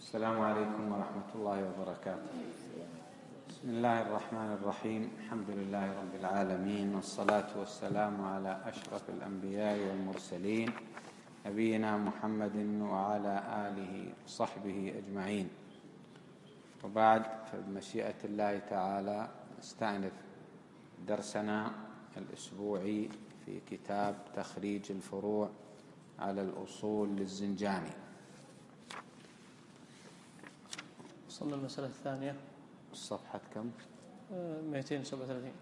السلام عليكم ورحمة الله وبركاته. بسم الله الرحمن الرحيم. الحمد لله رب العالمين، والصلاة والسلام على أشرف الأنبياء والمرسلين نبينا محمد وعلى آله وصحبه أجمعين، وبعد، فبمشيئة الله تعالى نستأنف درسنا الأسبوعي في كتاب تخريج الفروع على الأصول للزنجاني. وصلنا المسألة الثانية، الصفحة كم؟ 237.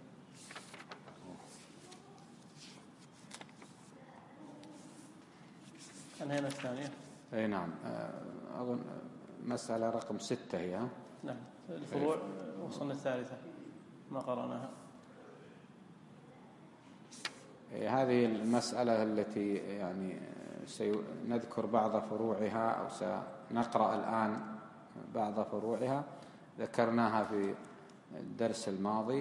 أنهينا الثانية. أي نعم، أظن مسألة رقم 6 هي. نعم، الفروع. وصلنا الثالثة ما قرأناها. هذه المسألة التي يعني سنذكر بعض فروعها أو سنقرأ الآن بعض فروعها، ذكرناها في الدرس الماضي،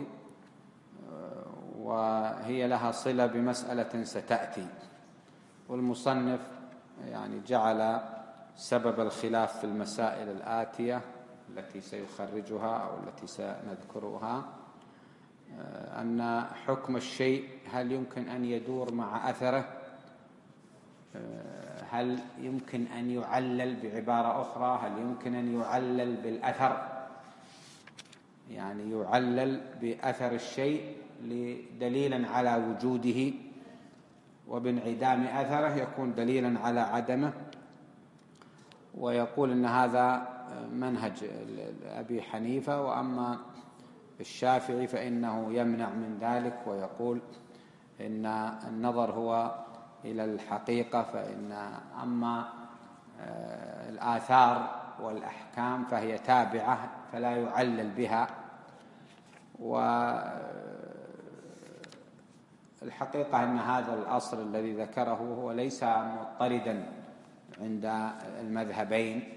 وهي لها صلة بمسألة ستأتي، والمصنف يعني جعل سبب الخلاف في المسائل الآتية التي سيخرجها أو التي سنذكرها أن حكم الشيء هل يمكن أن يدور مع أثره، هل يمكن أن يعلل بعبارة أخرى، هل يمكن أن يعلل بالأثر، يعني يعلل بأثر الشيء دليلا على وجوده، وبانعدام أثره يكون دليلا على عدمه. ويقول أن هذا منهج أبي حنيفة، وأما الشافعي فإنه يمنع من ذلك ويقول إن النظر هو إلى الحقيقة، فإن أما الآثار والأحكام فهي تابعة فلا يعلل بها. والحقيقة أن هذا الأصل الذي ذكره هو ليس مضطردا عند المذهبين،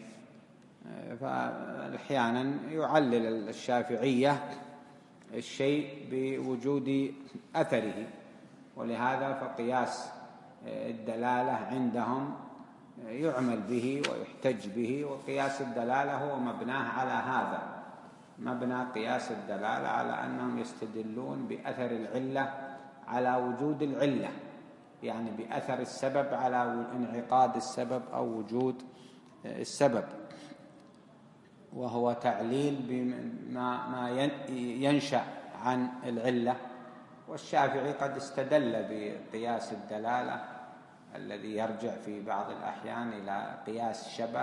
فأحيانا يعلل الشافعية الشيء بوجود أثره، ولهذا فقياس الدلالة عندهم يعمل به ويحتج به، وقياس الدلالة هو مبناه على هذا، مبنى قياس الدلالة على أنهم يستدلون بأثر العلة على وجود العلة، يعني بأثر السبب على انعقاد السبب أو وجود السبب، وهو تعليل بما ينشأ عن العلة. والشافعي قد استدل بقياس الدلالة الذي يرجع في بعض الأحيان إلى قياس شبه،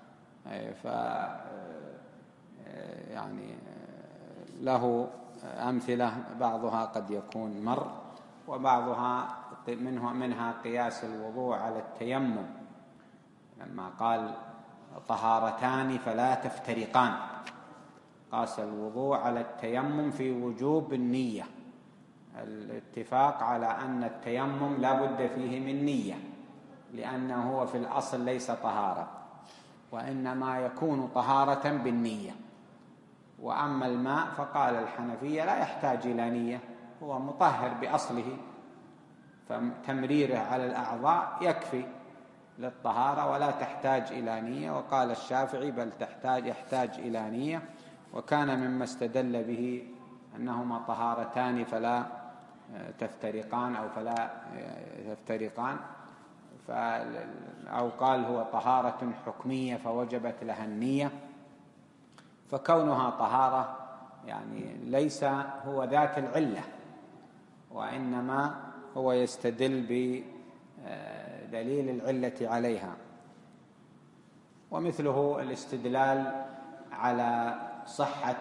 يعني له أمثلة، بعضها قد يكون مر، وبعضها منها قياس الوضوء على التيمم، لما قال طهارتان فلا تفترقان، قاس الوضوء على التيمم في وجوب النية، الاتفاق على أن التيمم لا بد فيه من نية، لأنه هو في الأصل ليس طهارة، وإنما يكون طهارة بالنية. وأما الماء فقال الحنفية لا يحتاج إلى نية، هو مطهر بأصله، فتمريره على الأعضاء يكفي للطهارة ولا تحتاج إلى نية. وقال الشافعي بل يحتاج إلى نية، وكان مما استدل به أنهما طهارتان فلا تفترقان أو فلا تفترقان، أو قال هو طهارة حكمية فوجبت لها النية، فكونها طهارة يعني ليس هو ذات العلة، وإنما هو يستدل بدليل العلة عليها. ومثله الاستدلال على صحة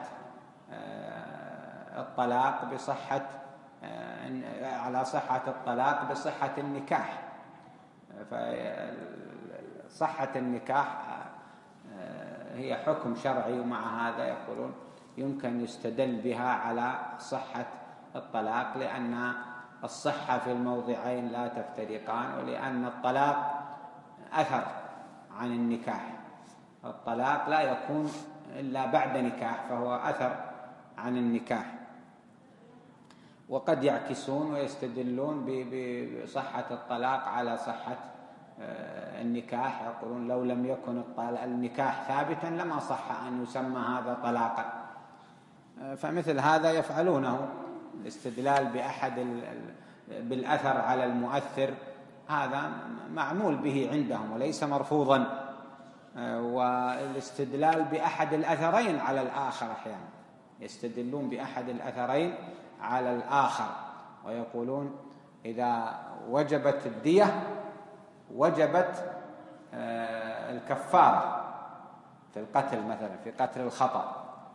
الطلاق بصحة النكاح، فصحة النكاح هي حكم شرعي، ومع هذا يقولون يمكن يستدل بها على صحة الطلاق، لأن الصحة في الموضعين لا تفترقان، ولأن الطلاق أثر عن النكاح، الطلاق لا يكون إلا بعد نكاح، فهو أثر عن النكاح. وقد يعكسون ويستدلون بصحة الطلاق على صحة النكاح، يقولون لو لم يكن النكاح ثابتا لما صح أن يسمى هذا طلاقا. فمثل هذا يفعلونه، الاستدلال بالأثر على المؤثر، هذا معمول به عندهم وليس مرفوضا. والاستدلال بأحد الأثرين على الآخر، أحيانا يستدلون بأحد الأثرين على الآخر ويقولون إذا وجبت الدية وجبت الكفارة في القتل، مثلا في قتل الخطأ،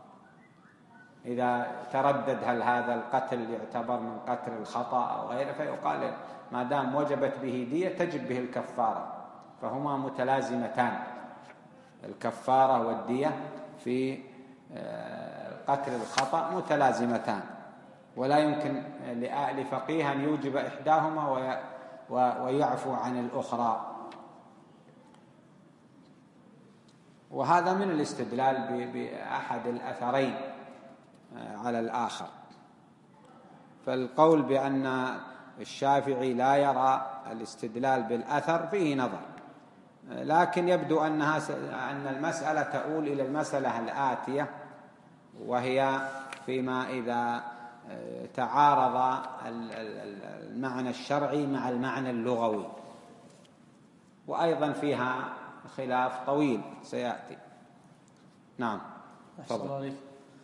إذا تردد هل هذا القتل يعتبر من قتل الخطأ أو غيره، فيقال ما دام وجبت به دية تجب به الكفارة، فهما متلازمتان، الكفارة والدية في قتل الخطأ متلازمتان، ولا يمكن لفقيه أن يوجب إحداهما ويعفو عن الأخرى. وهذا من الاستدلال بأحد الأثرين على الآخر. فالقول بأن الشافعي لا يرى الاستدلال بالأثر فيه نظر، لكن يبدو أن المسألة تؤول إلى المسألة الآتية، وهي فيما إذا تعارض المعنى الشرعي مع المعنى اللغوي، وأيضا فيها خلاف طويل سيأتي. نعم، تفضل.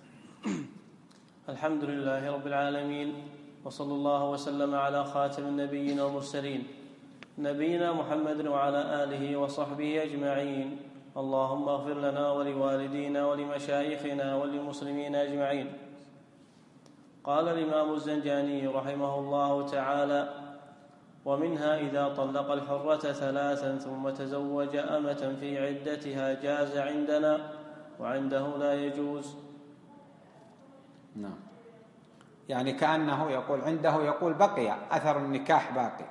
الحمد لله رب العالمين، وصلى الله وسلم على خاتم النبيين والمرسلين نبينا محمد وعلى آله وصحبه أجمعين. اللهم اغفر لنا ولوالدينا ولمشايخنا وللمسلمين أجمعين. قال الإمام الزنجاني رحمه الله تعالى: ومنها إذا طلق الحرة 3 ثم تزوج أمة في عدتها جاز عندنا، وعنده لا يجوز. نعم، يعني كأنه يقول عنده، يقول بقي أثر النكاح باقي،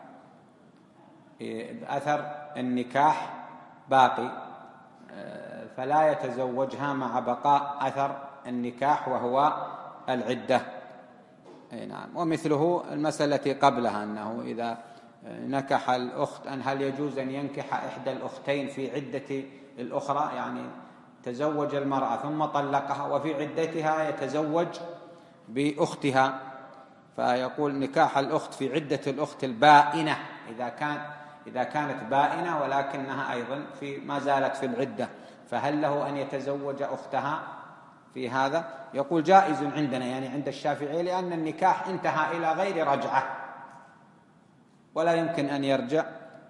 أثر النكاح باقي، فلا يتزوجها مع بقاء أثر النكاح وهو العدة. نعم. ومثله المسألة قبلها، أنه إذا نكح الأخت أن هل يجوز أن ينكح إحدى الأختين في عدة الأخرى، يعني تزوج المرأة ثم طلقها وفي عدتها يتزوج بأختها، فيقول نكاح الأخت في عدة الأخت البائنة إذا كانت بائنة ولكنها أيضا ما زالت في العدة، فهل له أن يتزوج أختها في هذا؟ يقول جائز عندنا، يعني عند الشافعي، لأن النكاح انتهى إلى غير رجعة ولا يمكن أن يرجع.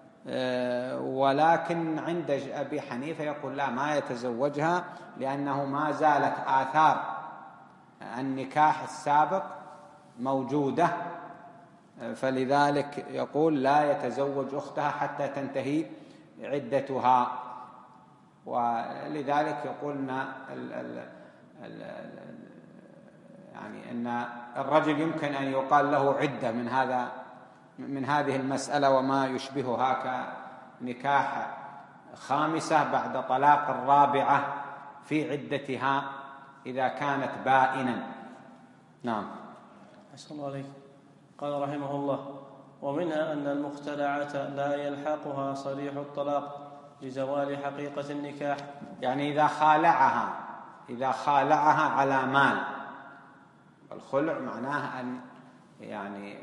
ولكن عند أبي حنيفة يقول لا، ما يتزوجها، لأنه ما زالت آثار النكاح السابق موجودة، فلذلك يقول لا يتزوج أختها حتى تنتهي عدتها. ولذلك يقولنا يعني أن الرجل يمكن أن يقال له عدة من هذه المسألة وما يشبهها، كنكاح 5 بعد طلاق 4 في عدتها إذا كانت بائنا. نعم. أحسن الله عليك. قال رحمه الله: ومنها أن المختلعة لا يلحقها صريح الطلاق لزوال حقيقة النكاح، يعني إذا خالعها على مال. الخلع معناه أن يعني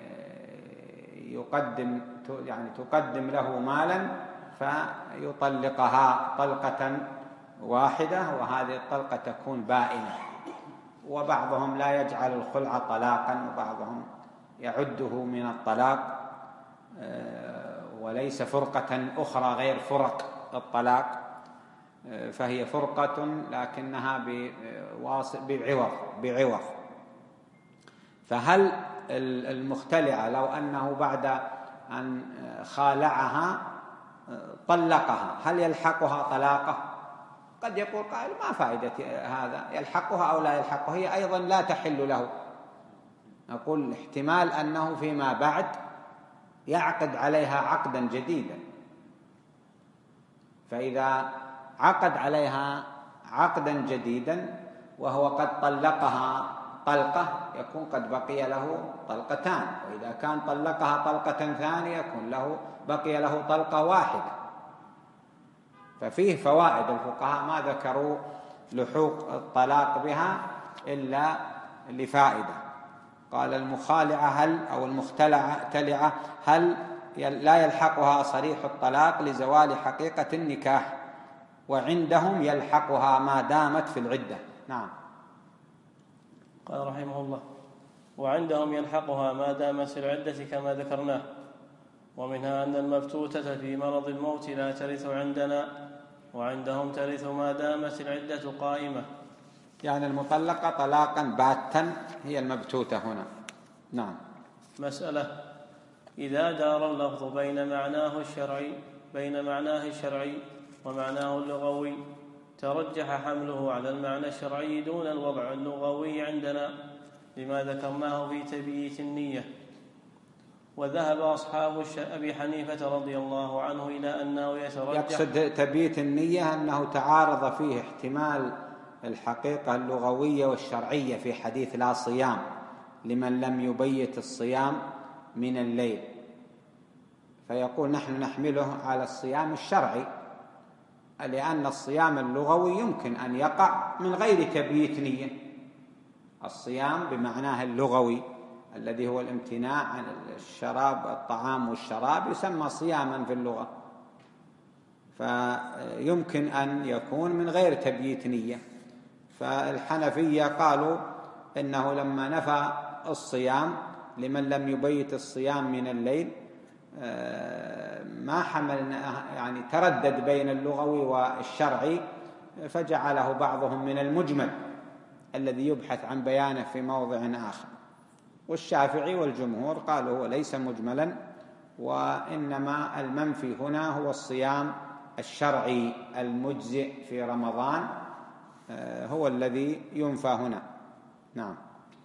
تقدم له مالا فيطلقها طلقة واحدة، وهذه الطلقة تكون بائنة. وبعضهم لا يجعل الخلع طلاقا، وبعضهم يعده من الطلاق، وليس فرقة أخرى غير فرق الطلاق، فهي فرقة لكنها بعوض. فهل المختلعة لو أنه بعد أن خالعها طلقها هل يلحقها طلاقه؟ قد يقول قائل ما فائدة هذا، يلحقها أو لا يلحقها، هي أيضا لا تحل له. نقول احتمال أنه فيما بعد يعقد عليها عقدا جديدا، فإذا عقد عليها عقدا جديدا وهو قد طلقها طلقة يكون قد بقي له طلقتان، وإذا كان طلقها طلقة ثانية يكون بقي له طلقة واحدة. ففيه فوائد، الفقهاء ما ذكروا لحوق الطلاق بها إلا لفائدة. قال المخالعة هل أو المختلعة هل لا يلحقها صريح الطلاق لزوال حقيقة النكاح، وعندهم يلحقها ما دامت في العدة. نعم. قال رحمه الله: وعندهم يلحقها ما دامت في العدة كما ذكرناه. ومنها أن المبتوتة في مرض الموت لا ترث عندنا، وعندهم ترث ما دامت العدة قائمة. يعني المطلقة طلاقا باتا هي المبتوتة هنا. نعم. مسألة: إذا دار اللفظ بين معناه الشرعي ومعناه اللغوي ترجح حمله على المعنى الشرعي دون الوضع اللغوي عندنا لما ذكرناه في تبييت النية. وذهب أصحاب أبي حنيفة رضي الله عنه إلى أنه يترجح. يقصد تبييت النية أنه تعارض فيه احتمال الحقيقة اللغوية والشرعية في حديث لا صيام لمن لم يبيت الصيام من الليل، فيقول نحن نحمله على الصيام الشرعي، لأن الصيام اللغوي يمكن أن يقع من غير تبييت نية. الصيام بمعناه اللغوي الذي هو الامتناع عن الشراب، الطعام والشراب، يسمى صياما في اللغة، فيمكن أن يكون من غير تبييت نية. فالحنفية قالوا إنه لما نفى الصيام لمن لم يبيت الصيام من الليل ما حملنا، يعني تردد بين اللغوي والشرعي، فجعله بعضهم من المجمل الذي يبحث عن بيانه في موضع آخر. والشافعي والجمهور قالوا هو ليس مجملا، وإنما المنفي هنا هو الصيام الشرعي المجزئ في رمضان هو الذي ينفى هنا. نعم.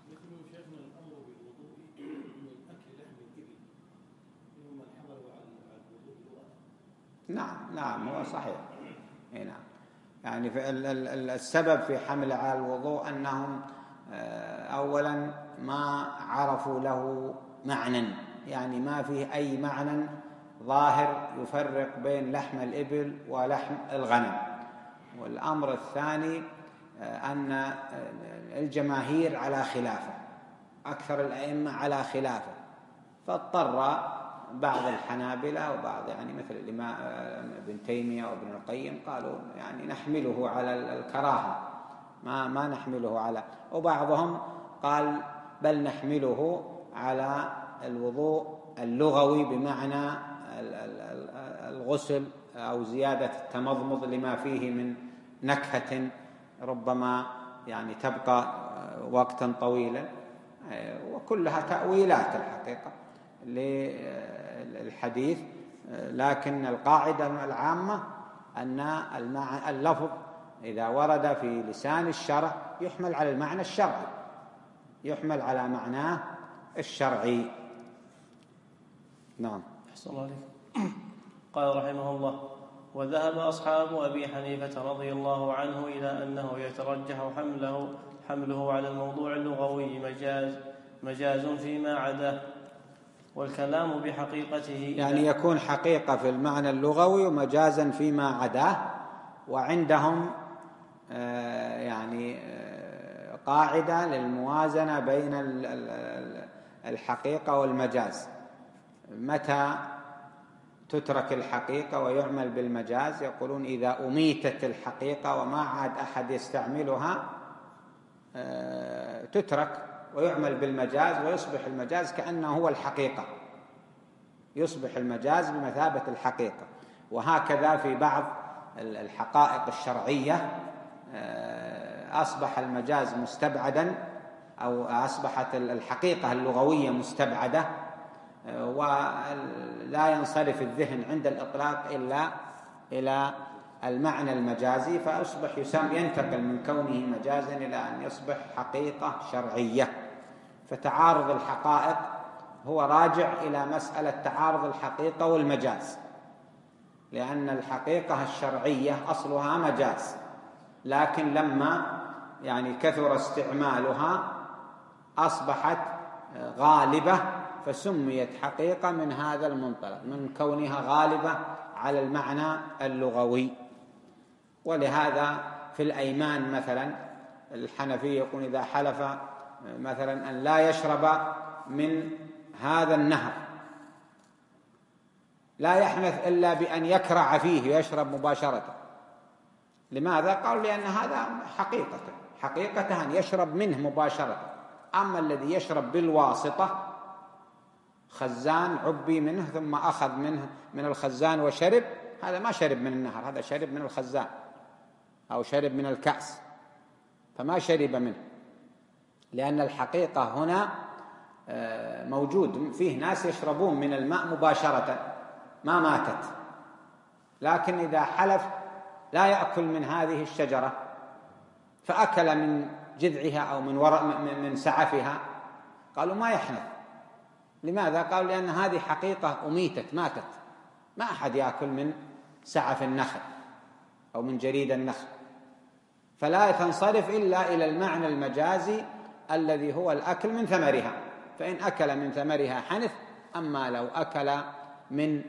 نعم هو صحيح. نعم. يعني السبب في حمل على الوضوء أنهم أولا ما عرفوا له معنى، يعني ما فيه أي معنى ظاهر يفرق بين لحم الإبل ولحم الغنم. والأمر الثاني أن الجماهير على خلافه، أكثر الأئمة على خلافه، فاضطر بعض الحنابلة وبعض يعني مثل الإمام ابن تيمية وابن القيم قالوا يعني نحمله على الكراهة، ما نحمله على، وبعضهم قال بل نحمله على الوضوء اللغوي بمعنى الغسل أو زيادة التمضمض لما فيه من نكهة ربما يعني تبقى وقتا طويلا، وكلها تأويلات الحقيقة للحديث. لكن القاعدة العامة أن اللفظ إذا ورد في لسان الشرع يحمل على المعنى الشرعي، يحمل على معناه الشرعي. نعم. أحسن الله عليك. قال رحمه الله: وذهب أصحاب أبي حنيفة رضي الله عنه إلى أنه يترجح حمله على الموضوع اللغوي مجاز فيما عداه، والكلام بحقيقته يعني يكون حقيقة في المعنى اللغوي ومجازا فيما عداه. وعندهم يعني قاعدة للموازنة بين الحقيقة والمجاز، متى تترك الحقيقة ويعمل بالمجاز. يقولون إذا أميتت الحقيقة وما عاد أحد يستعملها تترك ويعمل بالمجاز، ويصبح المجاز كأنه هو الحقيقة، يصبح المجاز بمثابة الحقيقة. وهكذا في بعض الحقائق الشرعية أصبح المجاز مستبعدا، أو أصبحت الحقيقة اللغوية مستبعدة، ولا ينصرف الذهن عند الإطلاق إلا إلى المعنى المجازي، فأصبح ينتقل من كونه مجازا إلى أن يصبح حقيقة شرعية. فتعارض الحقائق هو راجع إلى مسألة تعارض الحقيقة والمجاز، لأن الحقيقة الشرعية أصلها مجاز، لكن لما يعني كثر استعمالها أصبحت غالبة فسميت حقيقة من هذا المنطلق، من كونها غالبة على المعنى اللغوي. ولهذا في الأيمان مثلا الحنفي يقول إذا حلف مثلا أن لا يشرب من هذا النهر لا يحنث إلا بأن يكرع فيه ويشرب مباشرة. لماذا؟ قالوا لأن هذا حقيقة أن يشرب منه مباشرة. أما الذي يشرب بالواسطة، خزان عبي منه ثم أخذ منه من الخزان وشرب، هذا ما شرب من النهر، هذا شرب من الخزان أو شرب من الكأس، فما شرب منه، لأن الحقيقة هنا موجود. فيه ناس يشربون من الماء مباشرة ما ماتت، لكن إذا حلف لا يأكل من هذه الشجرة فأكل من جذعها أو من سعفها، قالوا ما يحنث. لماذا؟ قالوا لأن هذه حقيقة أميتت، ماتت، ما أحد يأكل من سعف النخل أو من جريد النخل، فلا تنصرف إلا إلى المعنى المجازي الذي هو الأكل من ثمرها، فإن أكل من ثمرها حنث. أما لو أكل من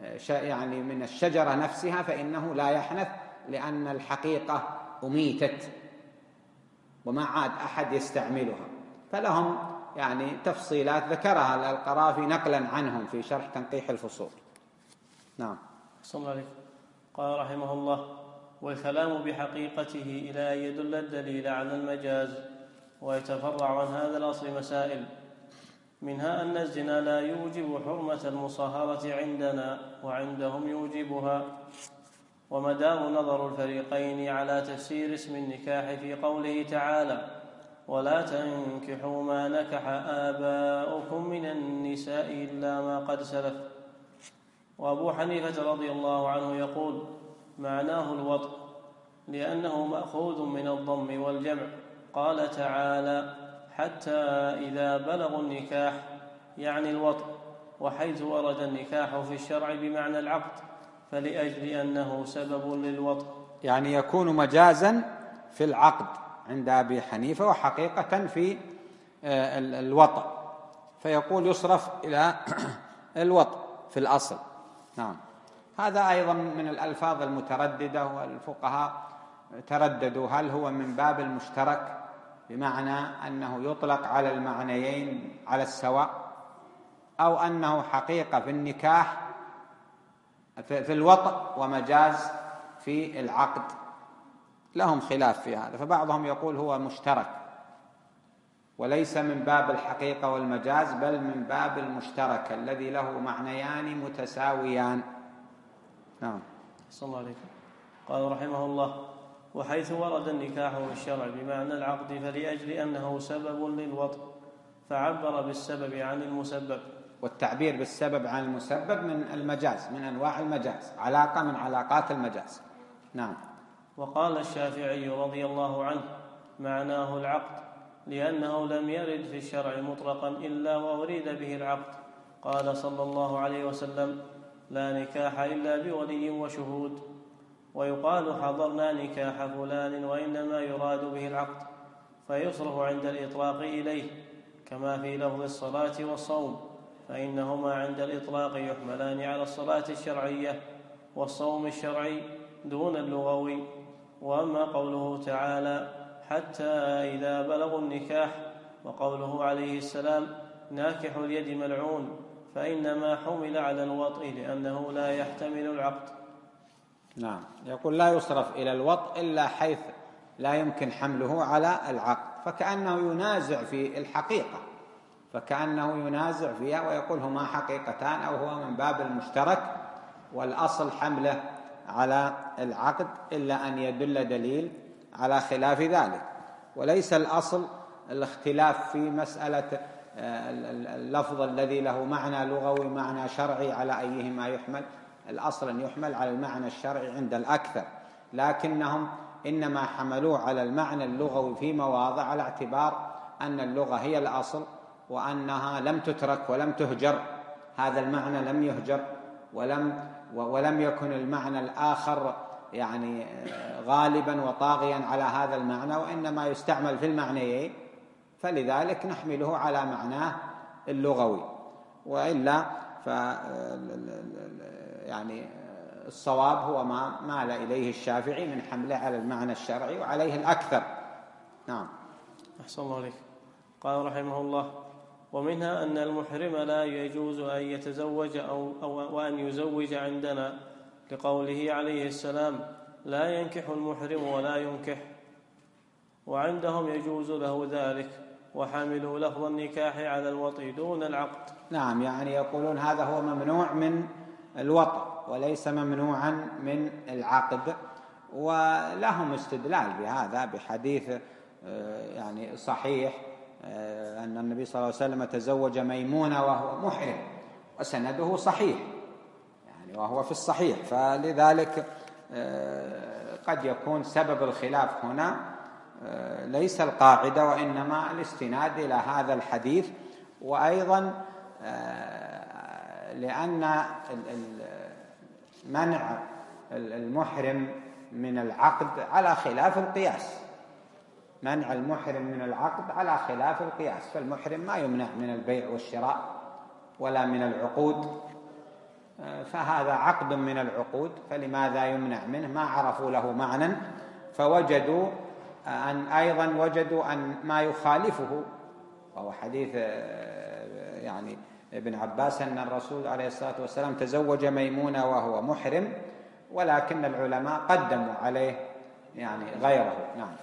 من الشجرة نفسها فإنه لا يحنث، لأن الحقيقة أميتت وما عاد أحد يستعملها. فلهم تفصيلات ذكرها القرافي نقلا عنهم في شرح تنقيح الفصول. نعم. صلى الله عليه. قال رحمه الله: والكلام بحقيقته إلى أن يدل الدليل على المجاز. ويتفرع عن هذا الأصل مسائل، منها أن الزنا لا يوجب حرمة المصاهرة عندنا، وعندهم يوجبها. ومدار نظر الفريقين على تفسير اسم النكاح في قوله تعالى: ولا تنكحوا ما نكح آباؤكم من النساء إلا ما قد سلف. وأبو حنيفة رضي الله عنه يقول: معناه الوطء، لأنه مأخوذ من الضم والجمع. قال تعالى: حتى إذا بلغوا النكاح، يعني الوطء. وحيث ورد النكاح في الشرع بمعنى العقد، فلأجل أنه سبب للوطء، يكون مجازا في العقد عند أبي حنيفة، وحقيقة في الوطء، فيقول يصرف إلى الوطء في الأصل. نعم. هذا أيضا من الألفاظ المترددة، والفقهاء ترددوا هل هو من باب المشترك بمعنى أنه يطلق على المعنيين على السواء، أو أنه حقيقة في النكاح في الوطء ومجاز في العقد. لهم خلاف في هذا، فبعضهم يقول هو مشترك وليس من باب الحقيقة والمجاز، بل من باب المشترك الذي له معنيان متساويان. نعم. صلى الله عليه. قال رحمه الله: وحيث ورد النكاح في الشرع بمعنى العقد، فلأجل أنه سبب للوطء، فعبر بالسبب عن المسبب. والتعبير بالسبب عن المسبب من المجاز، من أنواع المجاز، علاقة من علاقات المجاز. نعم. وقال الشافعي رضي الله عنه: معناه العقد، لأنه لم يرد في الشرع مطلقا إلا وأريد به العقد. قال صلى الله عليه وسلم: لا نكاح إلا بولي وشهود. ويقال حضرنا نكاح فلان، وإنما يراد به العقد، فيصرف عند الإطلاق إليه، كما في لفظ الصلاة والصوم، فإنهما عند الإطلاق يحملان على الصلاة الشرعية والصوم الشرعي دون اللغوي. وأما قوله تعالى: حتى إذا بلغوا النكاح، وقوله عليه السلام: ناكح اليد ملعون، فإنما حمل على الوطء لأنه لا يحتمل العقد. نعم. يقول لا يصرف إلى الوطء إلا حيث لا يمكن حمله على العقد، فكأنه ينازع في الحقيقة، فكأنه ينازع فيها ويقول هما حقيقتان، أو هو من باب المشترك، والأصل حمله على العقد، إلا أن يدل دليل على خلاف ذلك. وليس الأصل الاختلاف في مسألة اللفظ الذي له معنى لغوي معنى شرعي على أيهما يحمل. الأصل أن يحمل على المعنى الشرعي عند الأكثر، لكنهم إنما حملوه على المعنى اللغوي في مواضع، على اعتبار أن اللغة هي الأصل، وأنها لم تترك ولم تهجر. هذا المعنى لم يهجر ولم يكن المعنى الآخر غالبا وطاغيا على هذا المعنى، وإنما يستعمل في المعنيين، فلذلك نحمله على معناه اللغوي. وإلا الصواب هو ما مال إليه الشافعي من حمله على المعنى الشرعي، وعليه الأكثر. نعم. أحسن الله عليك. قال رحمه الله: ومنها أن المحرم لا يجوز أن يتزوج وأن يزوج عندنا، لقوله عليه السلام: لا ينكح المحرم ولا ينكح، وعندهم يجوز له ذلك، وحملوا لفظ النكاح على الوطء دون العقد. نعم، يعني يقولون هذا هو ممنوع من الوطء وليس ممنوعا من العقد، ولهم استدلال بهذا بحديث يعني صحيح أن النبي صلى الله عليه وسلم تزوج ميمونة وهو محرم، وسنده صحيح يعني وهو في الصحيح، فلذلك قد يكون سبب الخلاف هنا ليس القاعدة وإنما الاستناد إلى هذا الحديث. وأيضا لأن منع المحرم من العقد على خلاف القياس، منع المحرم من العقد على خلاف القياس، فالمحرم ما يمنع من البيع والشراء ولا من العقود، فهذا عقد من العقود، فلماذا يمنع منه؟ ما عرفوا له معنى، فوجدوا أن ما يخالفه، وهو حديث يعني ابن عباس أن الرسول عليه الصلاة والسلام تزوج ميمونة وهو محرم، ولكن العلماء قدموا عليه يعني غيره. نعم.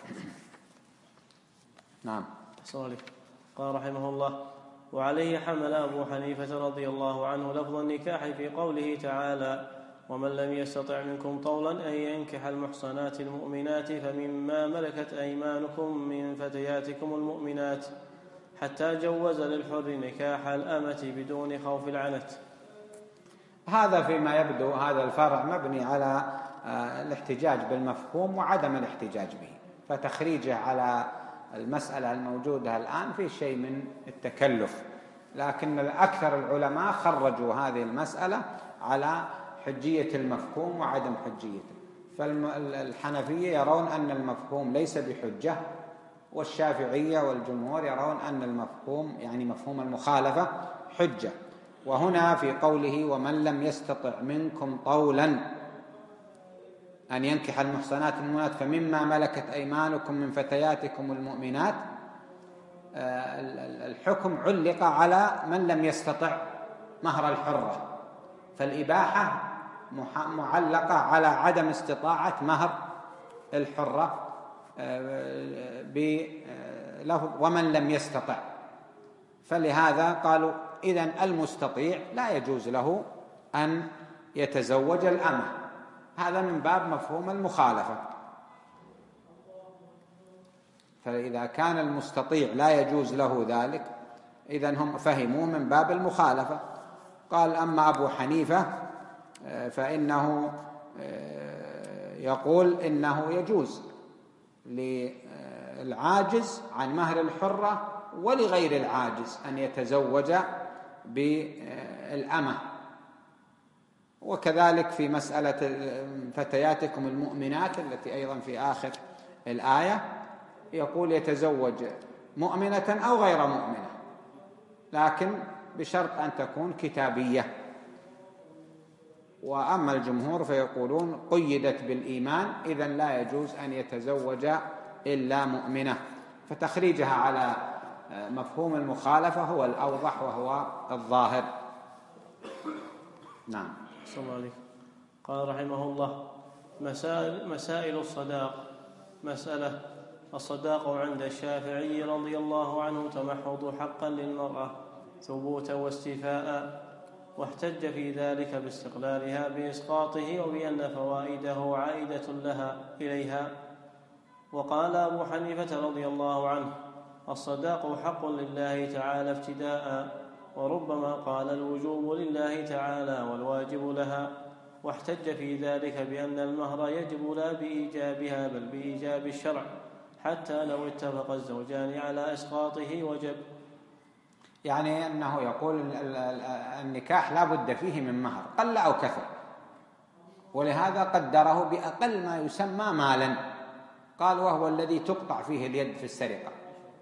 نعم. قال رحمه الله: وعليه حمل أبو حنيفة رضي الله عنه لفظ النكاح في قوله تعالى: ومن لم يستطع منكم طولا أن ينكح المحصنات المؤمنات فمما ملكت أيمانكم من فتياتكم المؤمنات، حتى جوز للحر نكاح الأمة بدون خوف العنت. هذا فيما يبدو هذا الفرع مبني على الاحتجاج بالمفهوم وعدم الاحتجاج به، فتخريجه على المسألة الموجودة الآن في شيء من التكلف، لكن أكثر العلماء خرجوا هذه المسألة على حجية المفهوم وعدم حجيته، فالحنفية يرون أن المفهوم ليس بحجة، والشافعية والجمهور يرون أن المفهوم يعني مفهوم المخالفة حجة. وهنا في قوله: ومن لم يستطع منكم طولا أن ينكح المحصنات المؤمنات فمما ملكت أيمانكم من فتياتكم المؤمنات، الحكم علق على من لم يستطع مهر الحرة، فالإباحة معلقة على عدم استطاعة مهر الحرة بلفظ ومن لم يستطع، فلهذا قالوا إذن المستطيع لا يجوز له أن يتزوج الأمة، هذا من باب مفهوم المخالفة. فإذا كان المستطيع لا يجوز له ذلك إذن هم فهموا من باب المخالفة. قال: أما أبو حنيفة فإنه يقول إنه يجوز للعاجز عن مهر الحرة ولغير العاجز أن يتزوج بالأمة، وكذلك في مسألة فتياتكم المؤمنات التي أيضا في آخر الآية يقول يتزوج مؤمنة أو غير مؤمنة، لكن بشرط أن تكون كتابية. وأما الجمهور فيقولون قيدت بالإيمان، إذن لا يجوز أن يتزوج إلا مؤمنة، فتخريجها على مفهوم المخالفة هو الأوضح وهو الظاهر. نعم. السلام عليكم. قال رحمه الله: مسائل الصداق. مسألة: الصداق عند الشافعي رضي الله عنه تمحض حقا للمرأة ثبوتا واستيفاء، واحتج في ذلك باستقلالها بإسقاطه وبأن فوائده عائدة إليها. وقال أبو حنيفة رضي الله عنه: الصداق حق لله تعالى ابتداء، وربما قال الوجوب لله تعالى والواجب لها، واحتج في ذلك بأن المهر يجب لا بإيجابها بل بإيجاب الشرع، حتى لو اتفق الزوجان على إسقاطه وجب. يعني أنه يقول النكاح لا بد فيه من مهر قل أو كثر، ولهذا قدره بأقل ما يسمى مالا، قال وهو الذي تقطع فيه اليد في السرقة،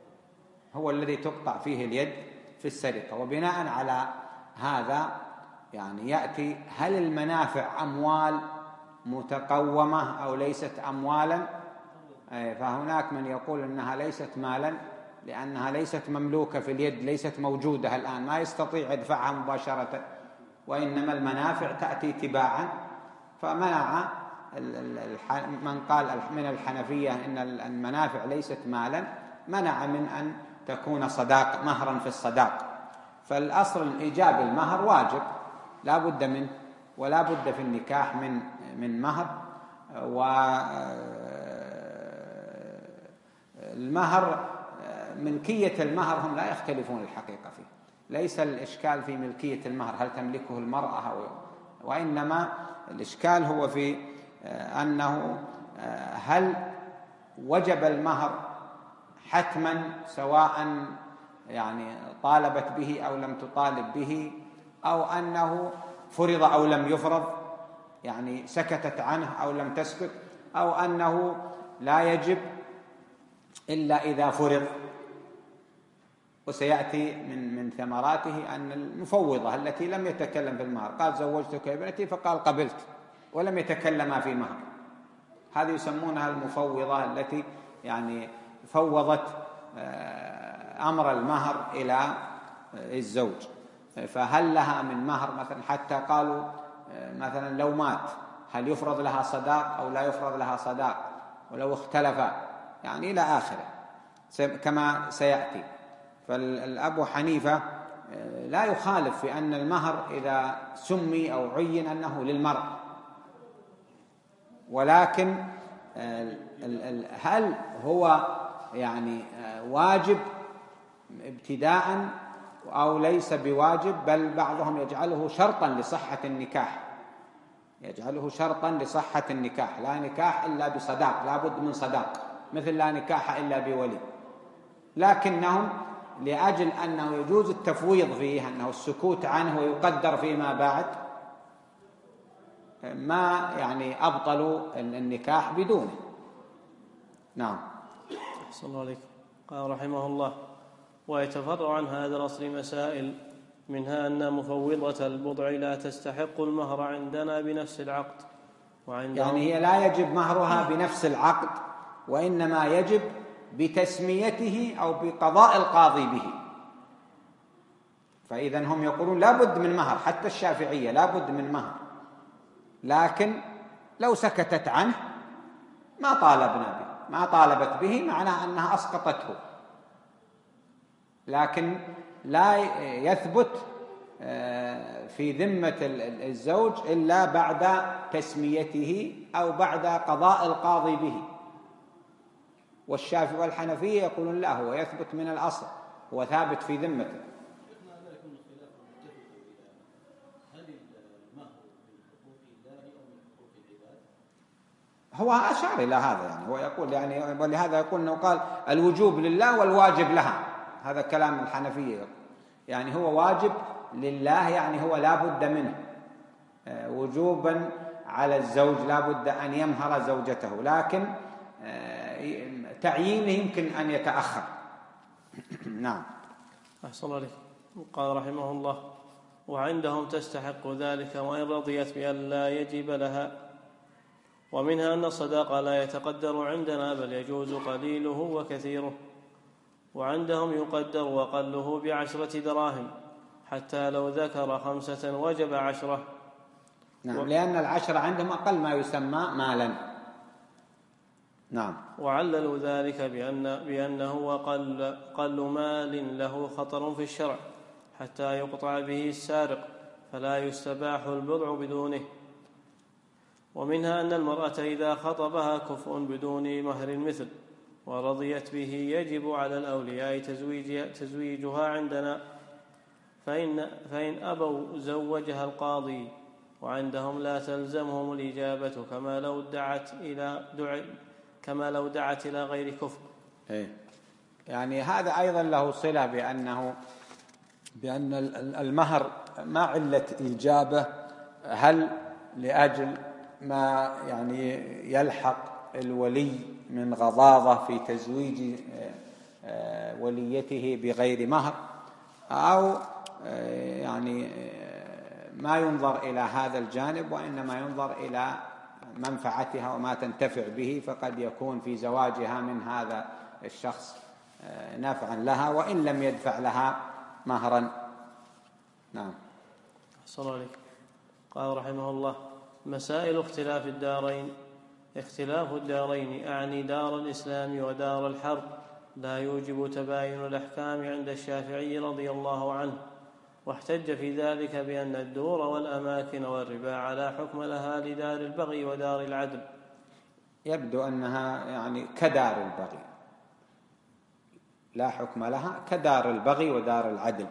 هو الذي تقطع فيه اليد في السرقة. وبناء على هذا يعني يأتي هل المنافع أموال متقومة أو ليست أموالا؟ فهناك من يقول أنها ليست مالا لأنها ليست مملوكة في اليد، ليست موجودة الآن، ما يستطيع يدفعها مباشرة، وإنما المنافع تأتي تباعا. فمنع من قال من الحنفية إن المنافع ليست مالا، منع من أن تكون صداق مهرا في الصداق. فالأصل إيجاب المهر واجب لا بد منه، ولا بد في النكاح من مهر. والمهر ملكية المهر هم لا يختلفون الحقيقة فيه، ليس الإشكال في ملكية المهر هل تملكه المرأة وإنما الإشكال هو في أنه هل وجب المهر حتما سواء يعني طالبت به أو لم تطالب به، أو أنه فرض أو لم يفرض، يعني سكتت عنه أو لم تسكت، أو أنه لا يجب إلا إذا فرض. وسيأتي من ثمراته أن المفوضة التي لم يتكلم في المهر قال زوجتك ابنتي فقال قبلت ولم يتكلم في مهر، هذه يسمونها المفوضة التي يعني فوضت أمر المهر إلى الزوج. فهل لها من مهر مثلا؟ حتى قالوا مثلا لو مات هل يفرض لها صداق أو لا يفرض لها صداق، ولو اختلفا يعني إلى آخره كما سيأتي. فالأبو حنيفة لا يخالف في أن المهر إذا سمي أو عين أنه للمرء، ولكن هل هو يعني واجب ابتداء أو ليس بواجب؟ بل بعضهم يجعله شرطا لصحة النكاح، يجعله شرطا لصحة النكاح، لا نكاح إلا بصداق، لا بد من صداق، مثل لا نكاح إلا بولي. لكنهم لأجل أنه يجوز التفويض فيه، أنه السكوت عنه ويقدر فيما بعد، ما يعني أبطلوا النكاح بدونه. نعم. صلى الله عليكم. قال رحمه الله: ويتفرع عن هذا الأصل مسائل، منها أن مفوضة البضع لا تستحق المهر عندنا بنفس العقد، يعني هي لا يجب مهرها بنفس العقد، وإنما يجب بتسميته أو بقضاء القاضي به. فإذا هم يقولون لا بد من مهر، حتى الشافعية لا بد من مهر، لكن لو سكتت عنه ما طالبنا به، ما طالبت به معناه أنها أسقطته، لكن لا يثبت في ذمة الزوج إلا بعد تسميته أو بعد قضاء القاضي به. والشافعي والحنفية يقولون لا، هو يثبت من الأصل، هو ثابت في ذمته. هو أشار إلى هذا، يعني هو يقول يعني، ولهذا يقول أنه قال الوجوب لله والواجب لها، هذا كلام الحنفية، يعني هو واجب لله، يعني هو لا بد منه وجوبا على الزوج، لا بد أن يمهر زوجته، لكن تعيينه يمكن أن يتأخر. نعم. أحسن الله عليك. قال رحمه الله: وعندهم تستحق ذلك وإن رضيت بأن لا يجب لها. ومنها أن الصداق لا يتقدر عندنا، بل يجوز قليله وكثيره، وعندهم يقدر وقله ب10 دراهم، حتى لو ذكر 5 وجب 10. نعم، لأن 10 عندهم أقل ما يسمى مالا. نعم. وعللوا ذلك بأنه قل مال له خطر في الشرع حتى يقطع به السارق، فلا يستباح البضع بدونه. ومنها أن المرأة إذا خطبها كفء بدون مهر مثل ورضيت به يجب على الأولياء تزويجها عندنا، فإن أبوا زوجها القاضي، وعندهم لا تلزمهم الإجابة كما لو دعت إلى غير كفء. يعني هذا أيضا له صلة بأن المهر ما علة إيجابه، هل لأجل ما يعني يلحق الولي من غضاضة في تزويج وليته بغير مهر، أو يعني ما ينظر إلى هذا الجانب، وإنما ينظر إلى منفعتها وما تنتفع به، فقد يكون في زواجها من هذا الشخص نافعا لها وإن لم يدفع لها مهرا. نعم. أحسن عليك. قال رحمه الله: مسائل اختلاف الدارين. اختلاف الدارين أعني دار الإسلام ودار الحرب لا يوجب تباين الأحكام عند الشافعي رضي الله عنه، واحتج في ذلك بأن الدور والأماكن والربا على حكم لها لدار البغي ودار العدل. يبدو أنها يعني كدار البغي، لا حكم لها، كدار البغي ودار العدل.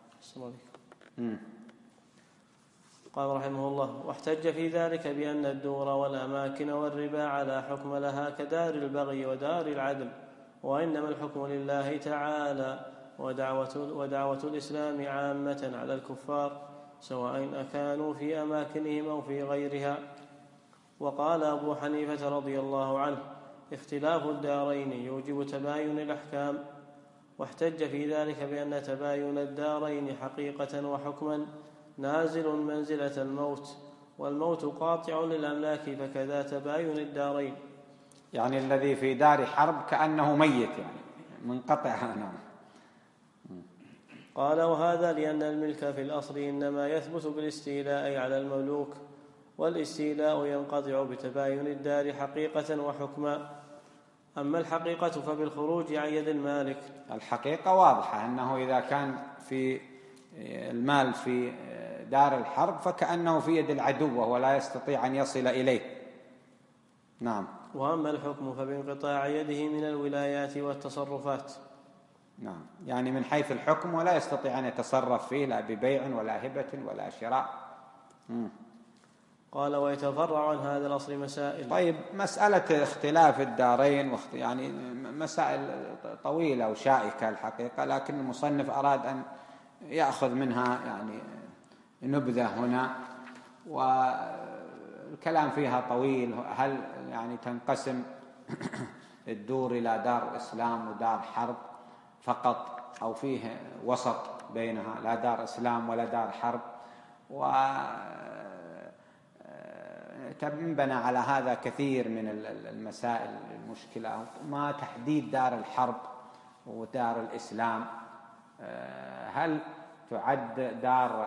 قال رحمه الله: واحتج في ذلك بأن الدور والأماكن والربا على حكم لها كدار البغي ودار العدل، وإنما الحكم لله تعالى، ودعوة الإسلام عامة على الكفار سواء أكانوا في أماكنهم أو في غيرها. وقال أبو حنيفة رضي الله عنه: اختلاف الدارين يوجب تباين الأحكام. واحتج في ذلك بأن تباين الدارين حقيقة وحكما نازل منزلة الموت، والموت قاطع للأملاك، فكذا تباين الدارين. يعني الذي في دار حرب كأنه ميت، يعني منقطع. نعم. قال: وهذا لأن الملك في الأصل إنما يثبت بالاستيلاء على المملوك، والاستيلاء ينقطع بتباين الدار حقيقة وحكما. أما الحقيقة فبالخروج عن يد المالك. الحقيقة واضحة أنه إذا كان في المال في دار الحرب فكأنه في يد العدو وهو لا يستطيع أن يصل إليه. نعم. وأما الحكم فبانقطاع يده من الولايات والتصرفات. نعم، يعني من حيث الحكم ولا يستطيع أن يتصرف فيه لا ببيع ولا هبة ولا شراء. قال: ويتفرع عن هذا الأصل مسائل. طيب، مسألة اختلاف الدارين يعني مسائل طويلة وشائكة الحقيقة، لكن المصنف أراد أن يأخذ منها يعني نبذة هنا، والكلام فيها طويل. هل يعني تنقسم الدور إلى دار إسلام ودار حرب فقط، أو فيه وسط بينها، لا دار إسلام ولا دار حرب؟ وتنبنى على هذا كثير من المسائل المشكلة. ما تحديد دار الحرب ودار الإسلام؟ هل تعد دار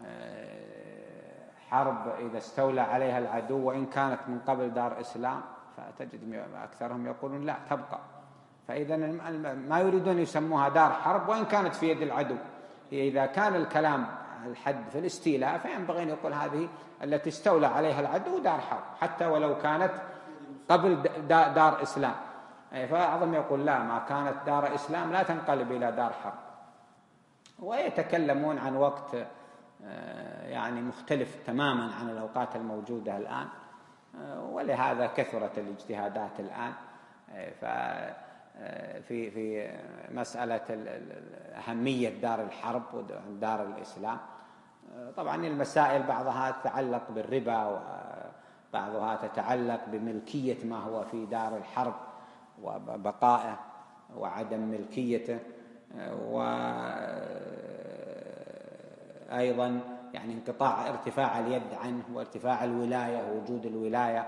حرب إذا استولى عليها العدو وإن كانت من قبل دار إسلام؟ فتجد أكثرهم يقولون لا، تبقى. فإذا ما يريدون يسموها دار حرب وإن كانت في يد العدو. إذا كان الكلام الحد في الاستيلاء فينبغي أن يقول هذه التي استولى عليها العدو دار حرب، حتى ولو كانت قبل دار إسلام. فأعظم يقول لا، ما كانت دار إسلام لا تنقلب إلى دار حرب. ويتكلمون عن وقت يعني مختلف تماما عن الأوقات الموجودة الآن، ولهذا كثرت الاجتهادات الآن في مسألة أهمية دار الحرب ودار الإسلام. طبعا المسائل بعضها تتعلق بالربا، وبعضها تتعلق بملكية ما هو في دار الحرب وبقائه وعدم ملكيته، وأيضا يعني ارتفاع اليد عنه وارتفاع الولاية ووجود الولاية.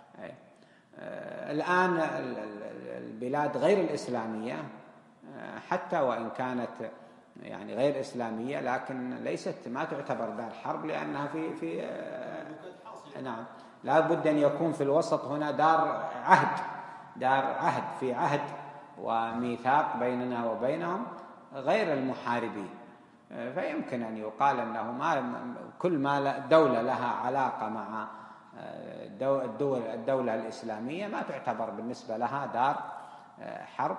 الآن البلاد غير الإسلامية حتى وإن كانت يعني غير إسلامية، لكن ما تعتبر دار حرب، لأنها في نعم، لا بد أن يكون في الوسط هنا دار عهد، في عهد وميثاق بيننا وبينهم غير المحاربين. فيمكن أن يقال أنه كل ما دولة لها علاقة مع الدولة الإسلامية ما تعتبر بالنسبة لها دار حرب،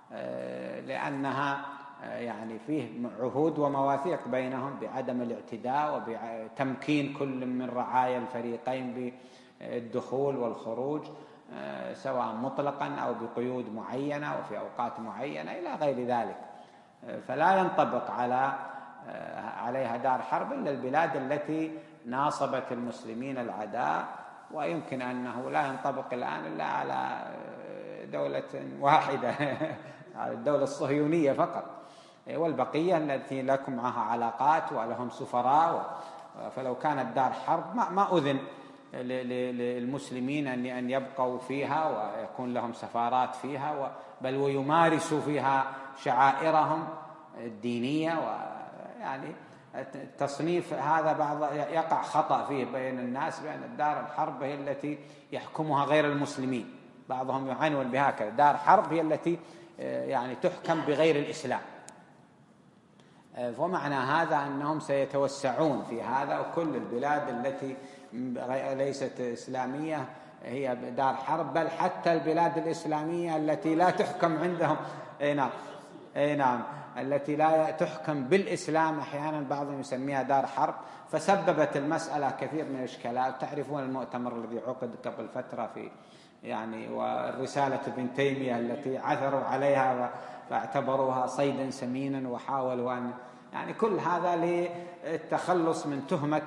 لأنها يعني فيه عهود ومواثيق بينهم بعدم الاعتداء وبتمكين كل من رعايا الفريقين بالدخول والخروج، سواء مطلقا أو بقيود معينة وفي أوقات معينة إلى غير ذلك. فلا ينطبق عليها دار حرب إلا البلاد التي ناصبت المسلمين العداء، ويمكن أنه لا ينطبق الآن إلا على دولة واحدة على الدولة الصهيونية فقط، والبقية التي لكم معها علاقات ولهم سفراء فلو كانت دار حرب ما أذن للمسلمين أن يبقوا فيها ويكون لهم سفارات فيها، بل ويمارسوا فيها شعائرهم الدينية. ويعني التصنيف هذا بعض يقع خطأ فيه بين الناس، بأن الدار الحرب هي التي يحكمها غير المسلمين. بعضهم يعنون بهكذا: دار حرب هي التي يعني تحكم بغير الإسلام. ومعنى هذا أنهم سيتوسعون في هذا، وكل البلاد التي ليست إسلامية هي دار حرب، بل حتى البلاد الإسلامية التي لا تحكم عندهم نعم التي لا تحكم بالإسلام أحيانا بعضهم يسميها دار حرب. فسببت المسألة كثير من الإشكالات. تعرفون المؤتمر الذي عقد قبل فترة في والرسالة ابن تيمية التي عثروا عليها فاعتبروها صيدا سمينا، وحاولوا أن كل هذا للتخلص من تهمة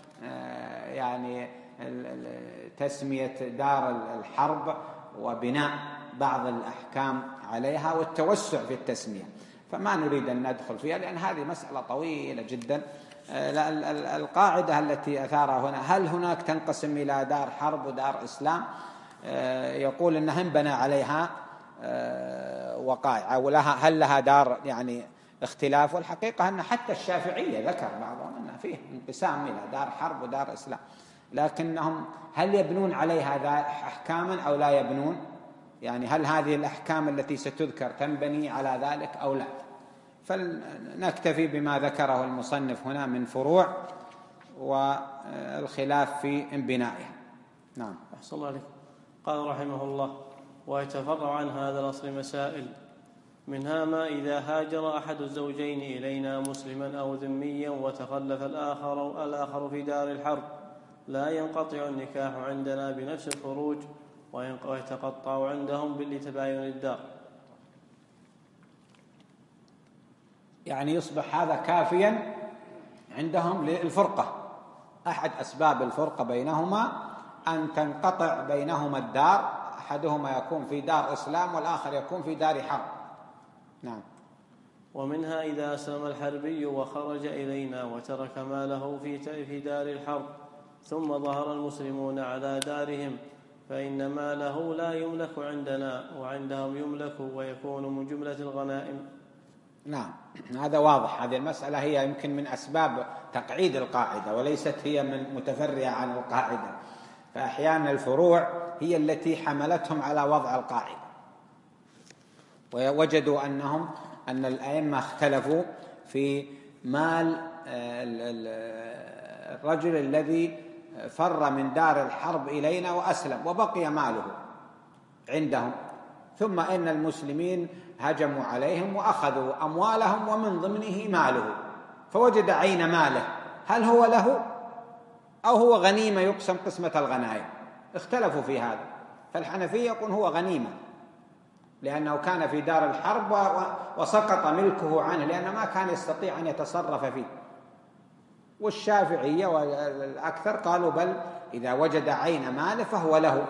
تسمية دار الحرب وبناء بعض الأحكام عليها والتوسع في التسمية. فما نريد أن ندخل فيها لأن هذه مسألة طويلة جدا. القاعدة التي أثارها هنا: هل هناك تنقسم إلى دار حرب ودار إسلام؟ يقول إنها بنى عليها وقائع، هل لها دار اختلاف. والحقيقة أن حتى الشافعية ذكر بعضهم أن فيه انقسام إلى دار حرب ودار إسلام، لكنهم هل يبنون عليها أحكاما أو لا يبنون؟ هل هذه الأحكام التي ستذكر تنبني على ذلك أو لا؟ فلنكتفي بما ذكره المصنف هنا من فروع والخلاف في انبنائها. نعم. أحسن الله عليك. قال رحمه الله: ويتفرع عن هذا الأصل مسائل، منها ما إذا هاجر أحد الزوجين إلينا مسلما أو ذميا وتخلف الآخر في دار الحرب لا ينقطع النكاح عندنا بنفس الخروج، ويتقطع عندهم لتباين الدار. يصبح هذا كافيا عندهم للفرقة. أحد أسباب الفرقة بينهما أن تنقطع بينهما الدار، أحدهما يكون في دار إسلام والآخر يكون في دار حرب. نعم. ومنها إذا أسلم الحربي وخرج إلينا وترك ماله في دار الحرب ثم ظهر المسلمون على دارهم، فإن ماله لا يملك عندنا وعندهم يملك ويكون من جملة الغنائم. نعم، هذا واضح. هذه المسألة هي يمكن من أسباب تقعيد القاعدة وليست هي من متفرعة عن القاعدة. فأحيانا الفروع هي التي حملتهم على وضع القاعدة، ووجدوا أن الأئمة اختلفوا في مال الرجل الذي فر من دار الحرب إلينا وأسلم وبقي ماله عندهم، ثم إن المسلمين هجموا عليهم وأخذوا أموالهم ومن ضمنه ماله، فوجد عين ماله هل هو له أو هو غنيمة يقسم قسمة الغنائم. اختلفوا في هذا، فالحنفية يقول هو غنيمة لأنه كان في دار الحرب وسقط ملكه عنه لأنه ما كان يستطيع أن يتصرف فيه. والشافعية والأكثر قالوا بل إذا وجد عين ماله فهو له،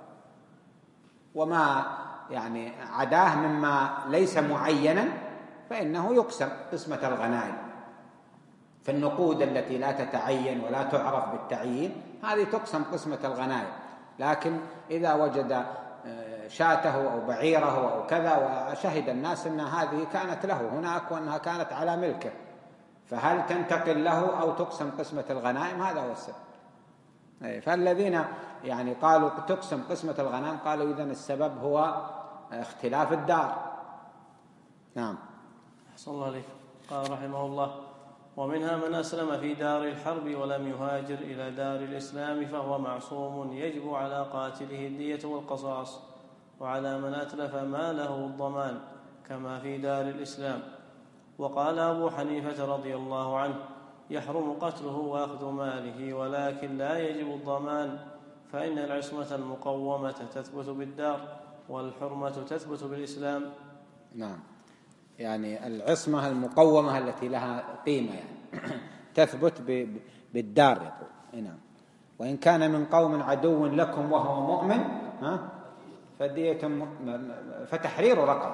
وما عداه مما ليس معينا فإنه يقسم قسمة الغنائم. فالنقود التي لا تتعين ولا تعرف بالتعيين هذه تقسم قسمة الغنائم، لكن إذا وجد شاته أو بعيره أو كذا وشهد الناس أن هذه كانت له هناك وأنها كانت على ملكه، فهل تنتقل له أو تقسم قسمة الغنائم؟ هذا هو السبب. فالذين قالوا تقسم قسمة الغنائم قالوا إذن السبب هو اختلاف الدار. نعم. أحسن الله عليك. قال رحمه الله: ومنها من أسلم في دار الحرب ولم يهاجر إلى دار الإسلام فهو معصوم، يجب على قاتله الدية والقصاص، وعلى من أتلف ماله الضمان كما في دار الإسلام. وقال أبو حنيفة رضي الله عنه: يحرم قتله وأخذ ماله، ولكن لا يجب الضمان، فإن العصمة المقومة تثبت بالدار والحرمة تثبت بالإسلام. نعم، العصمة المقومة التي لها قيمة تثبت بالدار يقول. نعم. وإن كان من قوم عدو لكم وهو مؤمن فدية فتحرير رقبة.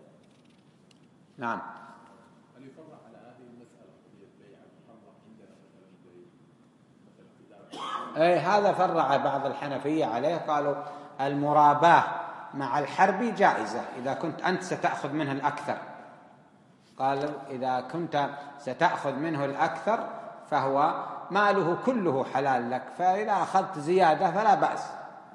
نعم. هل يفرع على هذه المسألة قضية بيع المحرم عندنا هذا فرع بعض الحنفية عليه، قالوا المراباة مع الحرب جائزة إذا كنت أنت ستأخذ منه الأكثر. قالوا إذا كنت ستأخذ منه الأكثر فهو ماله كله حلال لك، فإذا أخذت زيادة فلا بأس.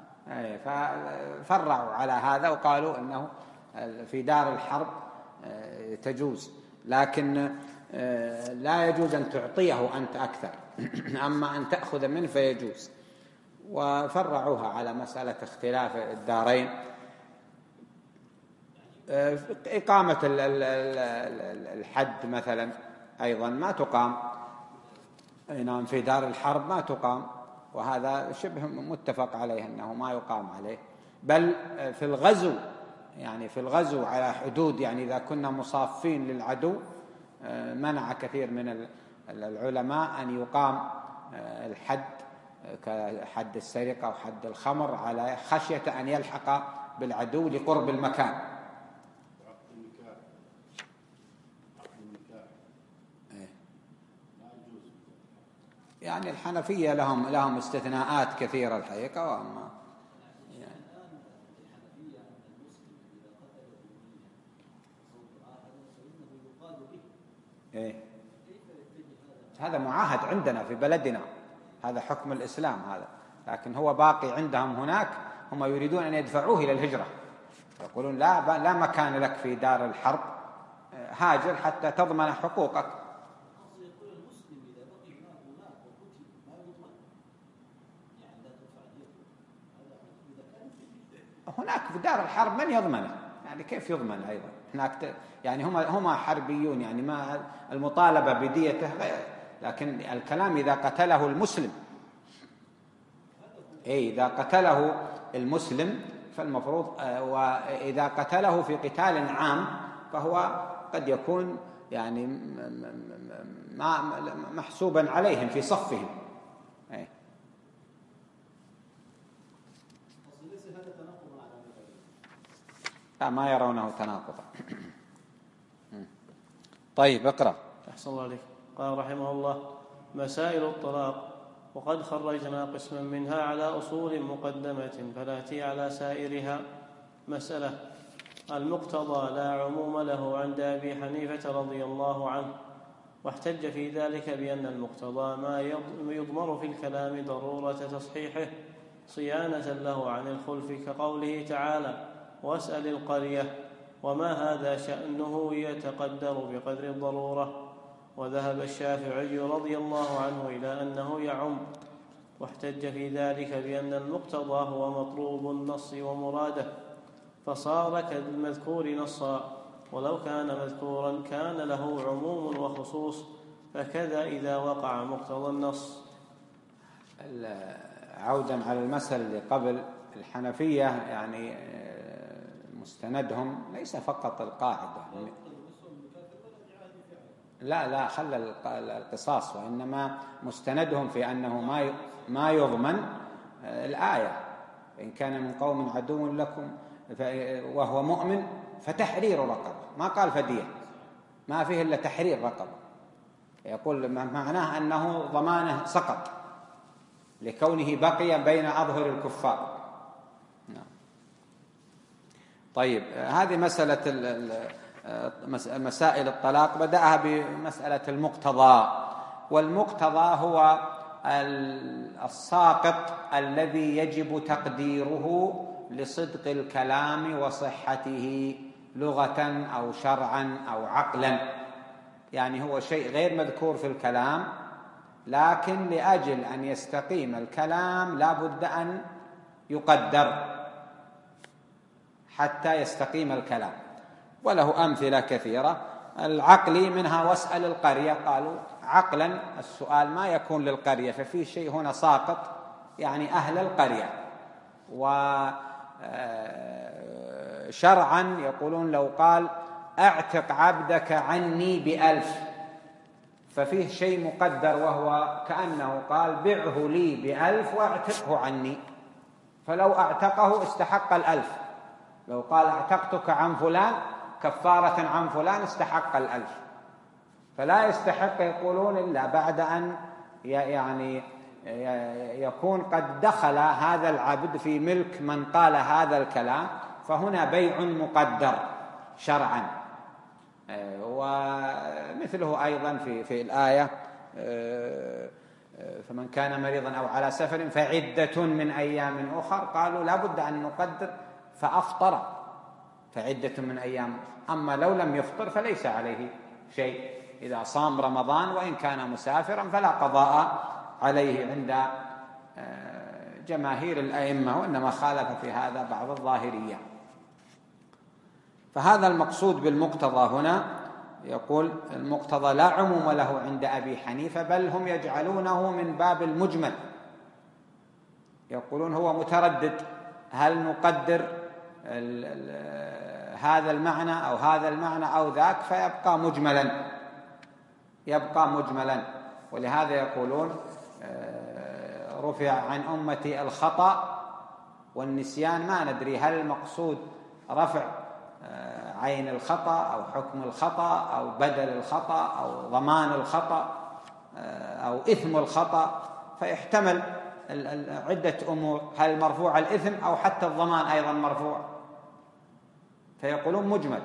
ففرعوا على هذا وقالوا أنه في دار الحرب تجوز، لكن لا يجوز أن تعطيه أنت أكثر، أما أن تأخذ منه فيجوز. وفرعوها على مسألة اختلاف الدارين. إقامة الحد مثلا أيضا ما تقام، نعم، في دار الحرب ما تقام، وهذا شبه متفق عليه أنه ما يقام عليه. بل في الغزو، يعني في الغزو على حدود، يعني إذا كنا مصافين للعدو منع كثير من العلماء أن يقام الحد كحد السرقة أو حد الخمر، على خشية أن يلحق بالعدو لقرب المكان. يعني الحنفية لهم استثناءات كثيرة الحقيقة، وأما هذا معاهد عندنا في بلدنا، هذا حكم الإسلام هذا، لكن هو باقي عندهم هناك، هم يريدون أن يدفعوه إلى الهجرة، يقولون لا مكان لك في دار الحرب، هاجر حتى تضمن حقوقك. هناك في دار الحرب من يضمنه؟ يعني كيف يضمن أيضا هناك؟ يعني هم حربيون، يعني ما المطالبة بديته، لكن الكلام إذا قتله المسلم، إذا قتله المسلم فالمفروض، وإذا قتله في قتال عام فهو قد يكون يعني محسوبا عليهم في صفهم. لا، ما يرونه تناقضا. طيب اقرأ. أحسن الله عليك. قال رحمه الله: مسائل الطلاق. وقد خرجنا قسما منها على أصول مقدمة، فنأتي على سائرها. مسألة: المقتضى لا عموم له عند أبي حنيفة رضي الله عنه، واحتج في ذلك بأن المقتضى ما يضمر في الكلام ضرورة تصحيحه صيانة له عن الخلف، كقوله تعالى: واسأل القرية، وما هذا شأنه يتقدر بقدر الضرورة. وذهب الشافعي رضي الله عنه إلى أنه يعم، واحتج في ذلك بأن المقتضى هو مطلوب النص ومراده، فصار كالمذكور نصا، ولو كان مذكورا كان له عموم وخصوص، فكذا إذا وقع مقتضى النص. عودا على المسألة اللي قبل، الحنفية يعني مستندهم ليس فقط القاعدة، لا خلى القصاص، وإنما مستندهم في أنه ما يضمن الآية: إن كان من قوم عدو لكم وهو مؤمن فتحرير رقبة، ما قال فدية، ما فيه إلا تحرير رقبة، يقول معناه أنه ضمانه سقط لكونه بقي بين أظهر الكفار. طيب، هذه مسائل الطلاق بدأها بمسألة المقتضى. والمقتضى هو الساقط الذي يجب تقديره لصدق الكلام وصحته لغة أو شرعا أو عقلا، يعني هو شيء غير مذكور في الكلام، لكن لأجل أن يستقيم الكلام لا بد أن يقدر حتى يستقيم الكلام. وله أمثلة كثيرة. العقلي منها واسأل القرية، قالوا عقلا السؤال ما يكون للقرية، ففي شيء هنا ساقط، يعني أهل القرية. وشرعا يقولون لو قال اعتق عبدك عني ب1000، ففيه شيء مقدر، وهو كأنه قال بعه لي ب1000 واعتقه عني، فلو اعتقه استحق 1000. لو قال اعتقتك عن فلان كفارة عن فلان استحق 1000. فلا يستحق، يقولون، إلا بعد أن يعني يكون قد دخل هذا العبد في ملك من قال هذا الكلام، فهنا بيع مقدر شرعا. ومثله أيضا في الآية فمن كان مريضا أو على سفر فعدة من أيام أخر، قالوا لا بد أن نقدر فأفطر فعدة من أيام، أما لو لم يفطر فليس عليه شيء إذا صام رمضان وإن كان مسافرا فلا قضاء عليه عند جماهير الأئمة، وإنما خالف في هذا بعض الظاهرية. فهذا المقصود بالمقتضى هنا. يقول المقتضى لا عموم له عند أبي حنيفة، بل هم يجعلونه من باب المجمل، يقولون هو متردد هل نقدر هذا المعنى أو هذا المعنى أو ذاك، فيبقى مجملا. ولهذا يقولون رفع عن أمتي الخطأ والنسيان، ما ندري هل المقصود رفع عين الخطأ أو حكم الخطأ أو بدل الخطأ أو ضمان الخطأ أو إثم الخطأ، فيحتمل عدة أمور، هل مرفوع الإثم أو حتى الضمان أيضا مرفوع، فيقولون مجمل.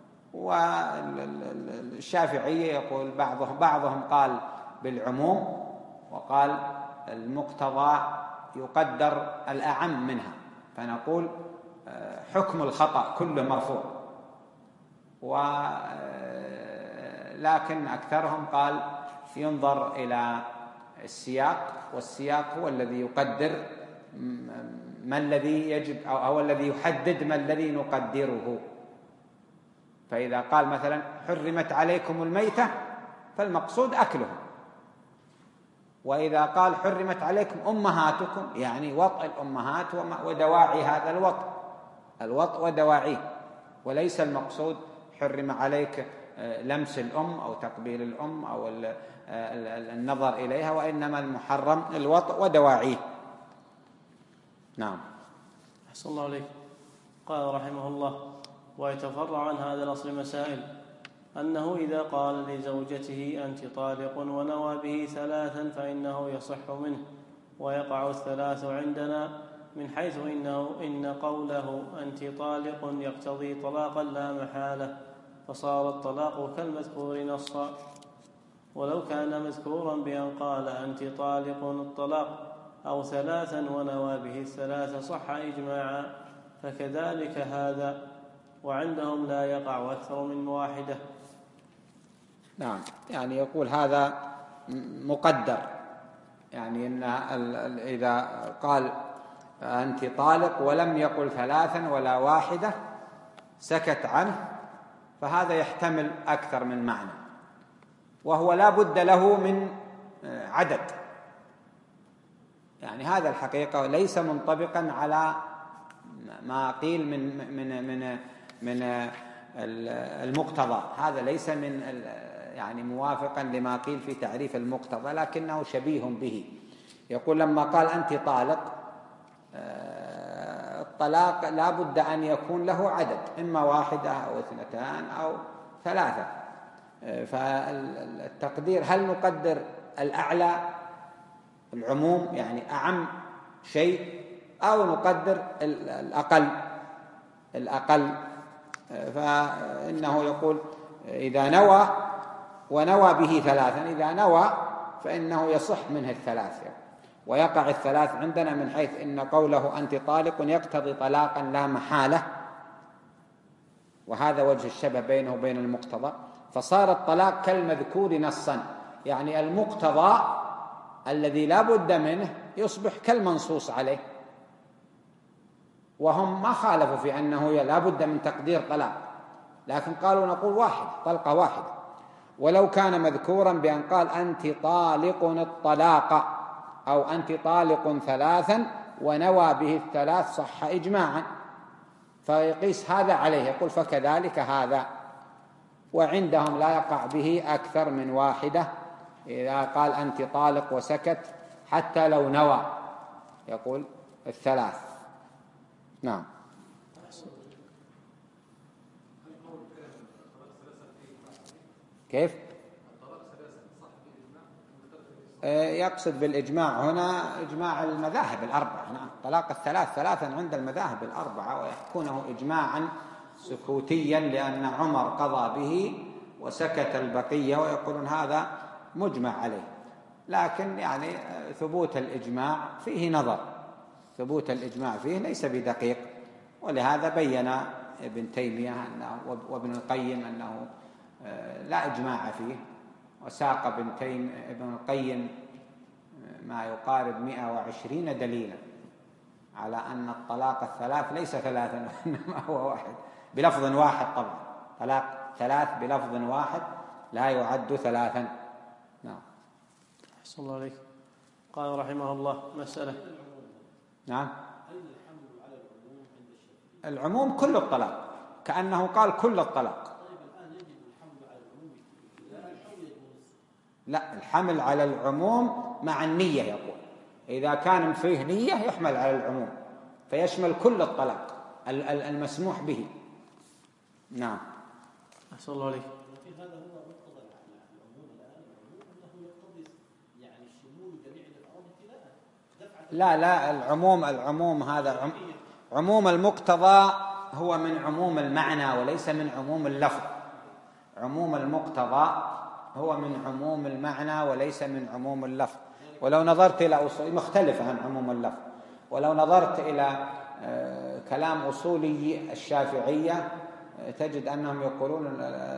والشافعية يقول بعضهم قال بالعموم، وقال المقتضى يقدر الأعم منها، فنقول حكم الخطأ كله مرفوع. لكن أكثرهم قال ينظر إلى السياق، والسياق هو الذي يقدر ما الذي يجب أو الذي يحدد ما الذي نقدره. فإذا قال مثلا حرمت عليكم الميتة فالمقصود أكلهم، وإذا قال حرمت عليكم أمهاتكم يعني وطء الأمهات ودواعي هذا الوطء ودواعيه، وليس المقصود حرم عليك لمس الأم أو تقبيل الأم أو النظر إليها، وإنما المحرم الوطء ودواعيه. نعم. أحسن الله عليك. قال رحمه الله: ويتفرع عن هذا الأصل مسائل، أنه إذا قال لزوجته أنت طالق ونوى به ثلاثا فإنه يصح منه، ويقع الثلاث عندنا من حيث إن قوله أنت طالق يقتضي طلاقا لا محالة، فصار الطلاق كالمذكور نصا. ولو كان مذكورا بأن قال أنت طالق الطلاق أو ثلاثا ونوى به الثلاث صح إجماعا، فكذلك هذا، وعندهم لا يقع أكثر من واحدة. نعم، يعني يقول هذا مقدر، يعني إن إذا قال أنت طالق ولم يقل ثلاثا ولا واحدة سكت عنه، فهذا يحتمل أكثر من معنى، وهو لا بد له من عدد. يعني هذا الحقيقة ليس منطبقا على ما قيل من المقتضى، هذا ليس من يعني موافقا لما قيل في تعريف المقتضى، لكنه شبيه به. يقول لما قال أنت طالق، الطلاق لا بد أن يكون له عدد، إما واحدة أو اثنتان أو ثلاثة. فالتقدير هل نقدر الأعلى العموم يعني أعم شيء، أو نقدر الأقل. فإنه يقول إذا نوى ونوى به ثلاثا، إذا نوى فإنه يصح منه الثلاث، ويقع الثلاث عندنا من حيث إن قوله أنت طالق يقتضي طلاقا لا محالة، وهذا وجه الشبه بينه وبين المقتضى، فصار الطلاق كالمذكور نصا، يعني المقتضى الذي لا بد منه يصبح كالمنصوص عليه. وهم ما خالفوا في أنه لا بد من تقدير طلاق، لكن قالوا نقول واحد، طلقة واحدة. ولو كان مذكورا بأن قال أنت طالق الطلاق أو أنت طالق ثلاثا ونوى به الثلاث صح إجماعا، فيقيس هذا عليه، يقول فكذلك هذا. وعندهم لا يقع به أكثر من واحدة، إذا قال أنت طالق وسكت حتى لو نوى يقول الثلاث. نعم. كيف؟ يقصد بالإجماع هنا إجماع المذاهب الأربعة. نعم، طلاق الثلاث ثلاثا عند المذاهب الأربعة، ويحكونه إجماعا سكوتيا لأن عمر قضى به وسكت البقية، ويقولون هذا مجمع عليه. لكن يعني ثبوت الإجماع فيه نظر، ثبوت الإجماع فيه ليس بدقيق، ولهذا بين ابن تيمية وابن القيم أنه لا إجماع فيه، وساق ابن القيم ما يقارب 120 دليلا على أن الطلاق الثلاث ليس ثلاثا وإنما هو واحد، بلفظ واحد طبعا، طلاق ثلاث بلفظ واحد لا يعد ثلاثا. نعم. أحسن الله عليك. قال رحمه الله مسألة. نعم. العموم كل الطلاق، كأنه قال كل الطلاق. لا، الحمل على العموم مع النية، يقول إذا كان فيه نية يحمل على العموم فيشمل كل الطلاق المسموح به. نعم. أحسن الله عليك. هذا هو مقتضى العموم الآن، أنه يقتضي يعني شمول جميع الأفراد ابتداء. لا، العموم هذا عموم المقتضى هو من عموم المعنى وليس من عموم اللفظ. عموم المقتضى هو من عموم المعنى وليس من عموم اللفظ. ولو نظرت إلى مختلف عن عموم اللفظ، ولو نظرت إلى كلام أصولي الشافعية تجد أنهم يقولون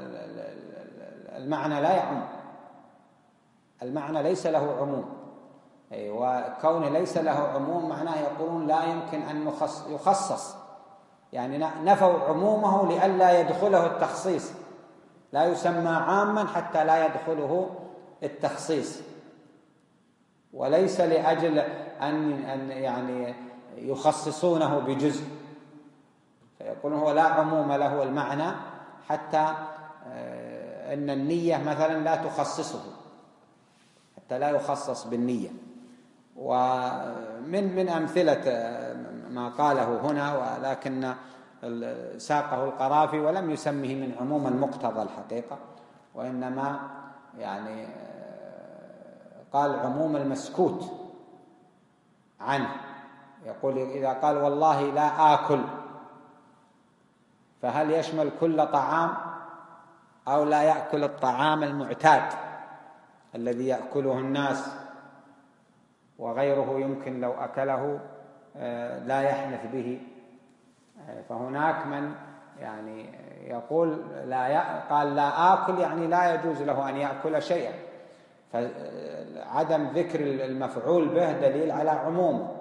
المعنى لا يعم، المعنى ليس له عموم، وكونه ليس له عموم معناه يقولون لا يمكن أن يخصص، يعني نفوا عمومه لئلا يدخله التخصيص، لا يسمى عاما حتى لا يدخله التخصيص، وليس لأجل أن يعني يخصصونه بجزء، فيقولون هو لا عموم له المعنى حتى أن النية مثلا لا تخصصه، حتى لا يخصص بالنية. ومن أمثلة ما قاله هنا، ولكن ساقه القرافي ولم يسمه من عموم المقتضى الحقيقة، وإنما يعني قال عموم المسكوت عنه. يقول إذا قال والله لا آكل، فهل يشمل كل طعام أو لا يأكل الطعام المعتاد الذي يأكله الناس وغيره يمكن لو أكله لا يحنث به؟ فهناك من يعني يقول قال لا آكل يعني لا يجوز له أن يأكل شيئا، فعدم ذكر المفعول به دليل على عمومه.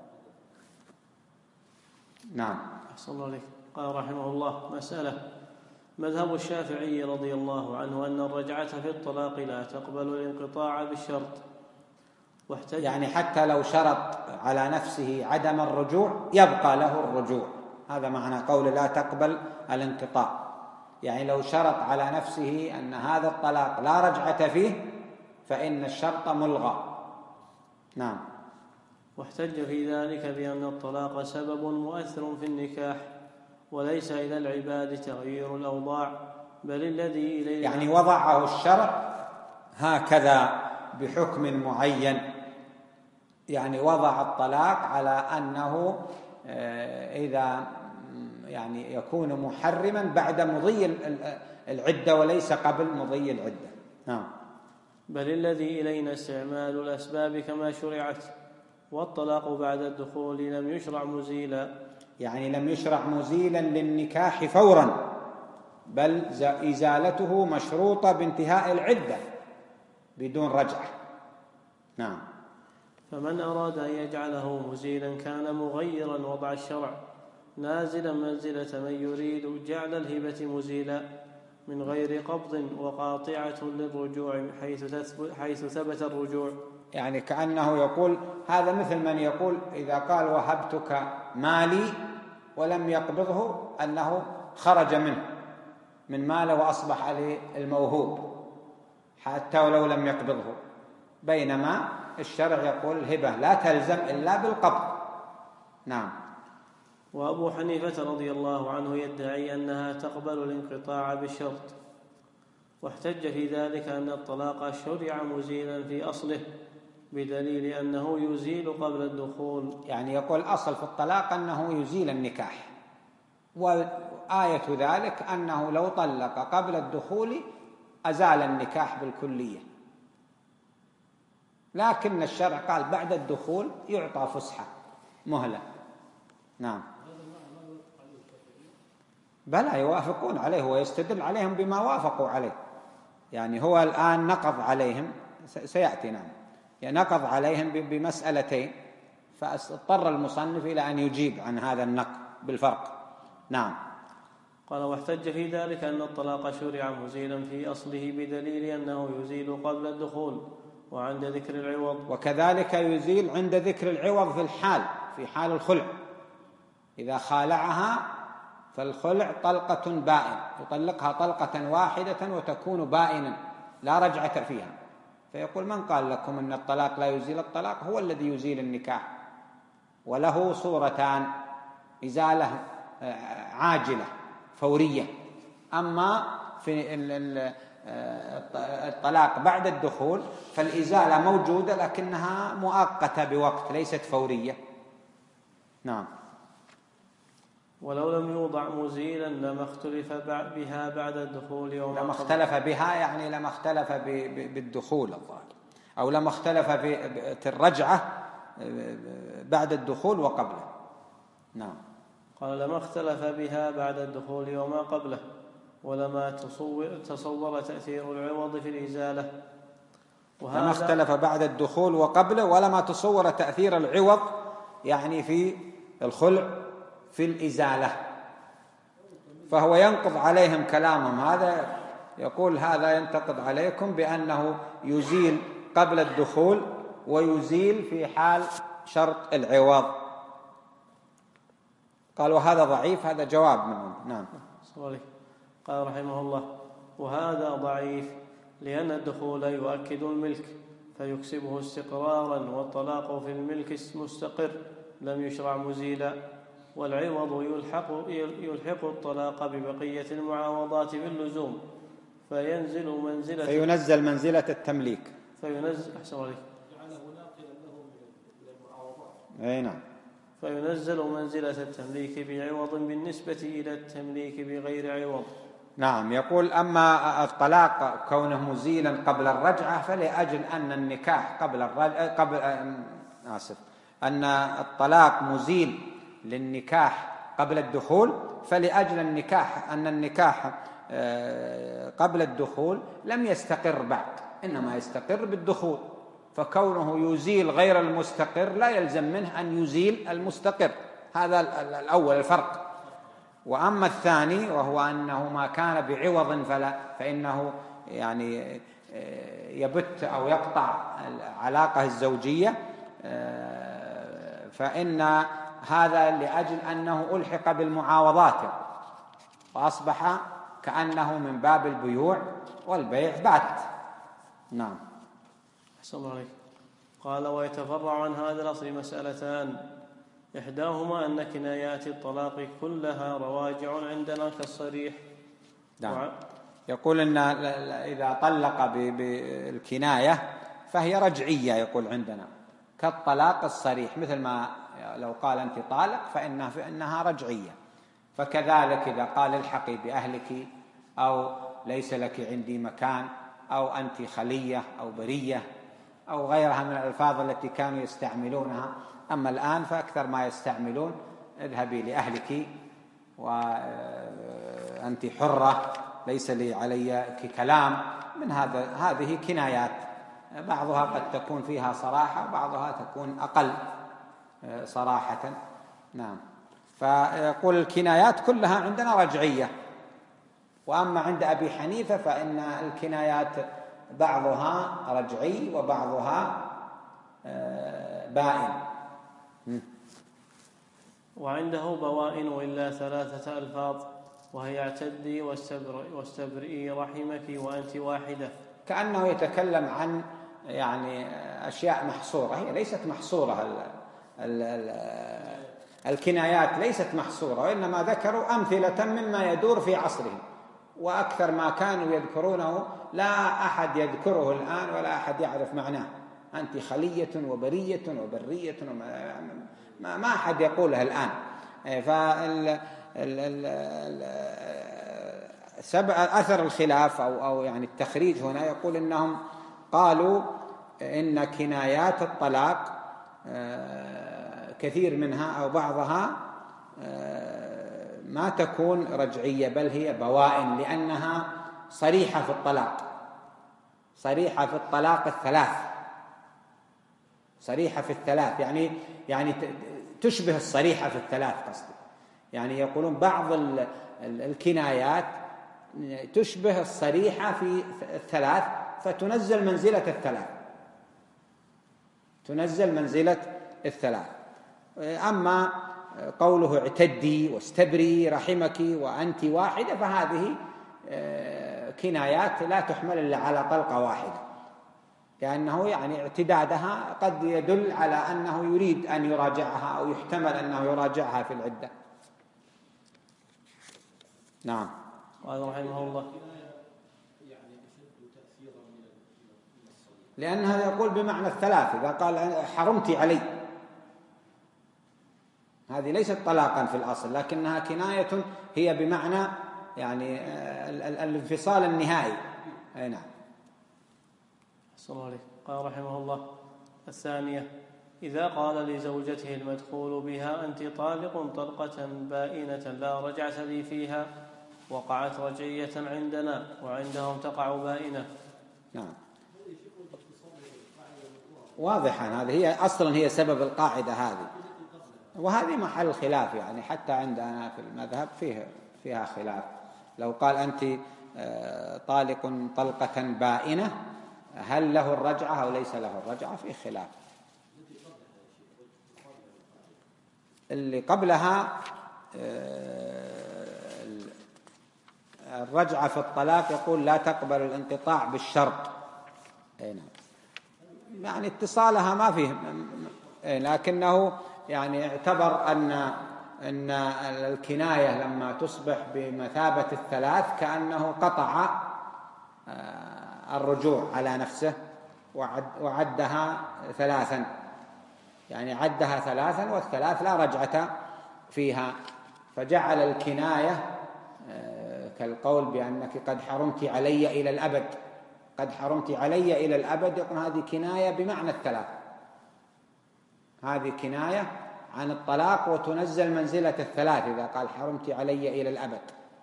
نعم. أحسن الله عليك. قال رحمه الله مسألة. مذهب الشافعي رضي الله عنه أن الرجعة في الطلاق لا تقبل الانقطاع بالشرط، يعني حتى لو شرط على نفسه عدم الرجوع يبقى له الرجوع، هذا معنى قول لا تقبل الانقطاع، يعني لو شرط على نفسه أن هذا الطلاق لا رجعة فيه فإن الشرط ملغى. نعم. واحتج في ذلك بأن الطلاق سبب مؤثر في النكاح وليس إلى العباد تغيير الأوضاع، بل الذي إليه يعني وضعه الشرع هكذا بحكم معين، يعني وضع الطلاق على أنه إذا يعني يكون محرما بعد مضي العدة وليس قبل مضي العدة. نعم. بل الذي إلينا استعمال الأسباب كما شرعت، والطلاق بعد الدخول لم يشرع مزيلا، يعني لم يشرع مزيلا للنكاح فورا، بل إزالته مشروطة بانتهاء العدة بدون رجعة. نعم. فمن أراد أن يجعله مزيلا كان مغيرا وضع الشرع، نازلا منزلة من يريد جعل الهبة مزيلا من غير قبض، وقاطعة للرجوع حيث ثبت الرجوع. يعني كأنه يقول هذا مثل من يقول إذا قال وهبتك مالي ولم يقبضه أنه خرج منه من ماله وأصبح عليه الموهوب حتى ولو لم يقبضه، بينما الشرع يقول الهبة لا تلزم إلا بالقبض. نعم. وأبو حنيفة رضي الله عنه يدعي أنها تقبل الانقطاع بالشرط، واحتج في ذلك أن الطلاق شرع مزيلا في أصله بدليل أنه يزيل قبل الدخول. يعني يقول أصل في الطلاق أنه يزيل النكاح، وآية ذلك أنه لو طلق قبل الدخول أزال النكاح بالكلية، لكن الشرع قال بعد الدخول يعطى فسحة مهلة. نعم، بلى يوافقون عليه ويستدل عليهم بما وافقوا عليه. يعني هو الآن نقض عليهم، سيأتي نعم، يعني نقض عليهم بمسألتين، فاضطر المصنف إلى أن يجيب عن هذا النقض بالفرق. نعم. قال: واحتج في ذلك أن الطلاق شرع مزيلا في أصله بدليل أنه يزيل قبل الدخول وعند ذكر العوض، وكذلك يزيل عند ذكر العوض في حال الخلع. إذا خالعها فالخلع طلقة بائن، يطلقها طلقة واحدة وتكون بائنا لا رجعة فيها. فيقول: من قال لكم أن الطلاق لا يزيل الطلاق؟ هو الذي يزيل النكاح، وله صورتان: إزالة عاجلة فورية، أما في الطلاق بعد الدخول فالإزالة موجودة لكنها مؤقتة بوقت، ليست فورية. نعم. ولو لم يوضع مزيلا لما اختلف بها بعد الدخول لما اختلف بها يعني لما اختلف بالدخول الظاهر، أو لما اختلف في الرجعة بعد الدخول وقبله. نعم. قال: لما اختلف بها بعد الدخول وما قبله، ولما تصور تأثير العوض في الإزالة. لما اختلف بعد الدخول وقبله ولما تصور تأثير العوض، يعني في الخلع في الإزالة، فهو ينقض عليهم كلامهم هذا. يقول: هذا ينتقد عليكم بأنه يزيل قبل الدخول ويزيل في حال شرط العوض. قال: وهذا ضعيف. هذا جواب منهم. نعم. قال رحمه الله: وهذا ضعيف لأن الدخول يؤكد الملك فيكسبه استقرارا، والطلاق في الملك مستقر لم يشرع مزيلا، والعوض يلحق الطلاق ببقية المعاوضات باللزوم فينزل منزلة التمليك. نعم. فينزل منزلة التمليك بعوض بالنسبة إلى التمليك بغير عوض. نعم. يقول: أما الطلاق كونه مزيلا قبل الرجعة فلأجل أن النكاح أن الطلاق مزيل للنكاح قبل الدخول، فلأجل أن النكاح قبل الدخول لم يستقر بعد، إنما يستقر بالدخول، فكونه يزيل غير المستقر لا يلزم منه أن يزيل المستقر. هذا الأول الفرق. وأما الثاني وهو أنه ما كان بعوض فإنه يعني يبت أو يقطع العلاقة الزوجية، فإن هذا لأجل أنه ألحق بالمعاوضات وأصبح كأنه من باب البيوع والبيع بات. نعم. أحسن الله عليك. قال: ويتفرع عن هذا الأصل مسألتان، إحداهما أن كنايات الطلاق كلها رواجع عندنا كالصريح. نعم. يقول إن إذا طلق بالكناية فهي رجعية، يقول عندنا كالطلاق الصريح، مثل ما لو قال أنت طالق فإنها رجعية. فكذلك إذا قال الحقي بأهلك، أو ليس لك عندي مكان، أو أنت خلية أو برية، أو غيرها من الألفاظ التي كانوا يستعملونها. أما الآن فأكثر ما يستعملون اذهبي لأهلك، وأنت حرة، ليس لي عليك كلام. من هذه كنايات، بعضها قد تكون فيها صراحة وبعضها تكون أقل صراحة. نعم. فيقول الكنايات كلها عندنا رجعية. وأما عند أبي حنيفة فإن الكنايات بعضها رجعي وبعضها بائن. وعنده بوائن إلا 3 ألفاظ، وهي اعتدي واستبرئي رحمك وأنت واحدة. كأنه يتكلم عن يعني أشياء محصورة، هي ليست محصورة. الكنايات ليست محصورة، وإنما ذكروا أمثلة مما يدور في عصرهم، وأكثر ما كانوا يذكرونه لا أحد يذكره الآن ولا أحد يعرف معناه. أنت خلية وبرية وبرية ما أحد يقولها الآن. أثر الخلاف أو يعني التخريج هنا يقول إنهم قالوا إن كنايات الطلاق كثير منها أو بعضها ما تكون رجعية بل هي بوائن، لأنها صريحة في الطلاق، صريحة في الطلاق الثلاث، صريحة في الثلاث، يعني تشبه الصريحة في الثلاث قصدي. يعني يقولون بعض الكنايات تشبه الصريحة في الثلاث فتنزل منزلة الثلاث، تنزل منزلة الثلاث. أما قوله اعتدي واستبري رحمك وأنت واحدة فهذه كنايات لا تحمل إلا على طلقة واحدة، لأنه يعني اعتدادها قد يدل على أنه يريد أن يراجعها أو يحتمل أنه يراجعها في العدة. نعم. قال رحمه الله لأنها يقول بمعنى الثلاث، إذا قال حرمت علي هذه ليست طلاقا في الأصل، لكنها كناية هي بمعنى يعني الانفصال النهائي. أي نعم. صلى الله عليه. قال رحمه الله الثانية: إذا قال لزوجته المدخول بها أنت طالق طلقة بائنة لا رجعة لي فيها، وقعت رجعية عندنا وعندهم تقع بائنة. نعم واضحا، هذه هي أصلا هي سبب القاعدة هذه، وهذه محل خلاف، يعني حتى عندنا في المذهب فيها خلاف. لو قال أنت طالق طلقة بائنة هل له الرجعة أو ليس له الرجعة؟ فيه خلاف. اللي قبلها الرجعة في الطلاق يقول لا تقبل الانقطاع بالشرط. أي نعم، يعني اتصالها ما فيه، لكنه يعني اعتبر أن الكناية لما تصبح بمثابة الثلاث كأنه قطع الرجوع على نفسه وعدها ثلاثا، يعني عدها ثلاثا والثلاث لا رجعة فيها، فجعل الكناية كالقول بأنك قد حرمت علي إلى الأبد، قد حرمت علي إلى الأبد، يقول هذه كناية بمعنى الثلاث، هذه كناية عن الطلاق وتنزل منزلة الثلاث إذا قال حرمت علي إلى الأبد.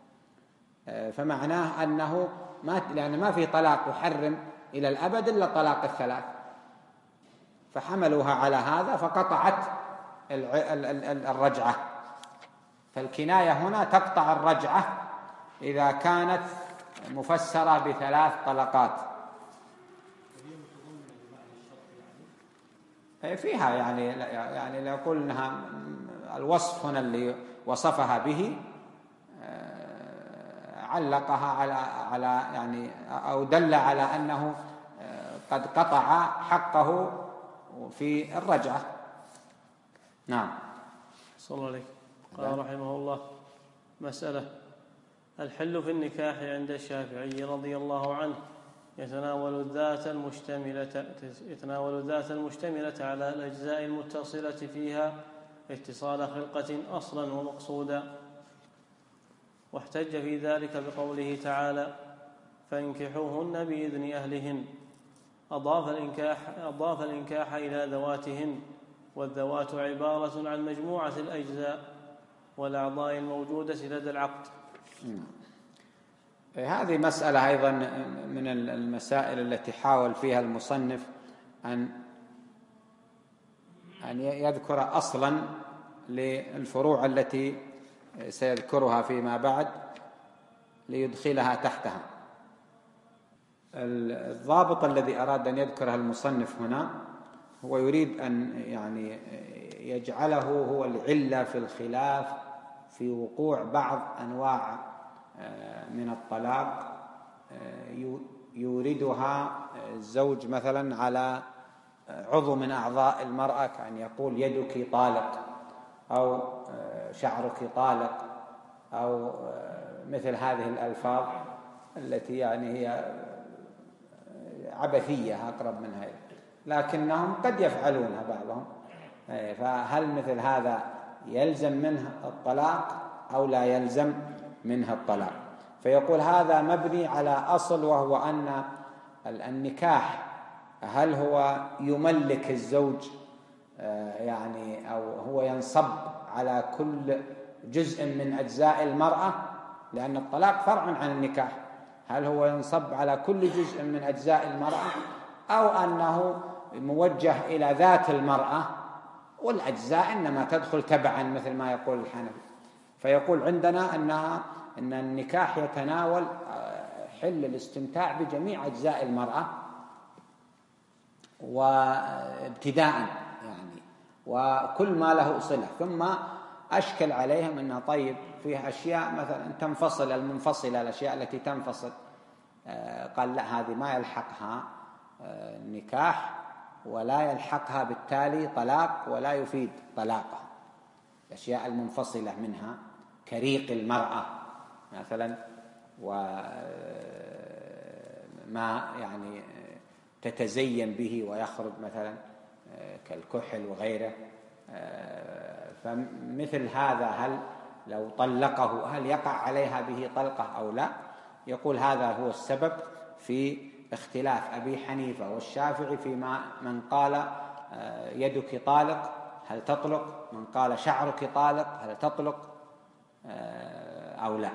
فمعناه أنه لأن ما في طلاق يحرم إلى الأبد إلا طلاق الثلاث، فحملوها على هذا فقطعت الرجعة. فالكناية هنا تقطع الرجعة إذا كانت مفسرة بثلاث طلقات. فيها يعني لو قلنا الوصف هنا اللي وصفها به علقها على يعني أو دل على أنه قد قطع حقه في الرجعة. نعم. صلى الله عليه. قال رحمه الله: مسألة: الحل في النكاح عند الشافعي رضي الله عنه يتناول الذات المشتملة على الأجزاء المتصلة فيها اتصال خلقة أصلا ومقصودا، واحتج في ذلك بقوله تعالى: فانكحوهن بإذن أهلهن، أضاف الإنكاح إلى ذواتهن، والذوات عبارة عن مجموعة الأجزاء والأعضاء الموجودة لدى العقد. هذه مسألة أيضا من المسائل التي حاول فيها المصنف أن يذكر أصلا للفروع التي سيذكرها فيما بعد ليدخلها تحتها. الضابط الذي أراد أن يذكره المصنف هنا هو يريد أن يعني يجعله هو العلة في الخلاف في وقوع بعض أنواع من الطلاق يوردها الزوج مثلا على عضو من أعضاء المرأة، كأن يقول يدك طالق أو شعرك طالق أو مثل هذه الألفاظ التي يعني هي عبثية أقرب منها. لكنهم قد يفعلونها بعضهم. فهل مثل هذا يلزم منه الطلاق أو لا يلزم منه الطلاق؟ فيقول هذا مبني على أصل، وهو أن النكاح هل هو يملك الزوج يعني أو هو ينصب على كل جزء من أجزاء المرأة، لأن الطلاق فرع عن النكاح. هل هو ينصب على كل جزء من أجزاء المرأة، أو أنه موجه إلى ذات المرأة والأجزاء إنما تدخل تبعا مثل ما يقول الحنفي؟ فيقول عندنا أن النكاح يتناول حل الاستمتاع بجميع أجزاء المرأة وابتداء يعني، وكل ما له صلة. ثم أشكل عليهم أنها طيب فيها أشياء مثلا تنفصل، المنفصلة الأشياء التي تنفصل، قال لا، هذه ما يلحقها نكاح ولا يلحقها بالتالي طلاق ولا يفيد طلاقها. الأشياء المنفصلة منها كريق المرأة مثلا، وما يعني تتزين به ويخرج مثلا كالكحل وغيره. فمثل هذا هل لو طلقه هل يقع عليها به طلقة أو لا؟ يقول هذا هو السبب في اختلاف أبي حنيفة والشافعي فيما من قال يدك طالق هل تطلق، من قال شعرك طالق هل تطلق أو لا.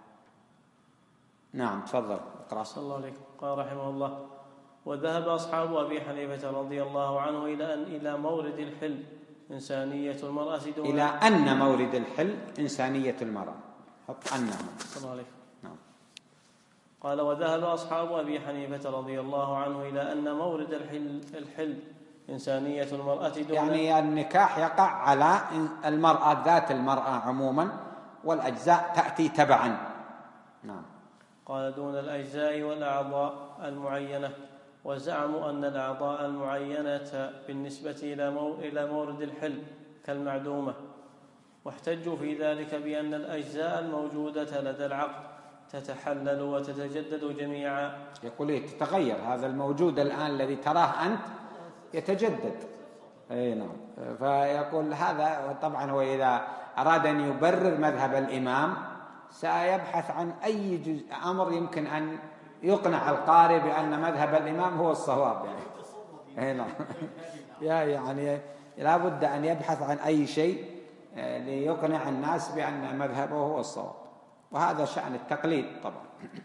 نعم تفضل اقرأ. صلى الله عليه. قال رحمه الله: وذهب أصحاب أبي حنيفة رضي الله عنه إلى مورد الحل إنسانية المرأة دون إلى أن مورد الحل إنسانية المرأة. حط أنها. صلى الله عليه. نعم. قال: وذهب أصحاب أبي حنيفة رضي الله عنه إلى أن مورد الحل إنسانية المرأة دون، يعني النكاح يقع على المرأة ذات المرأة عموما، والأجزاء تأتي تبعا. نعم. قال: دون الأجزاء والأعضاء المعينة. وزعموا أن الأعضاء المعينة بالنسبة إلى مورد الحل كالمعدومة، واحتجوا في ذلك بأن الأجزاء الموجودة لدى العقد تتحلل وتتجدد جميعا. يقول تتغير، هذا الموجود الآن الذي تراه أنت يتجدد. أي نعم. فيقول هذا طبعا هو إذا أراد أن يبرر مذهب الإمام سيبحث عن أي جزء أمر يمكن أن يقنع القارئ بأن مذهب الإمام هو الصواب يعني. نعم. يعني لا بد أن يبحث عن أي شيء ليقنع الناس بأن مذهبه هو الصواب، وهذا شأن التقليد طبعا.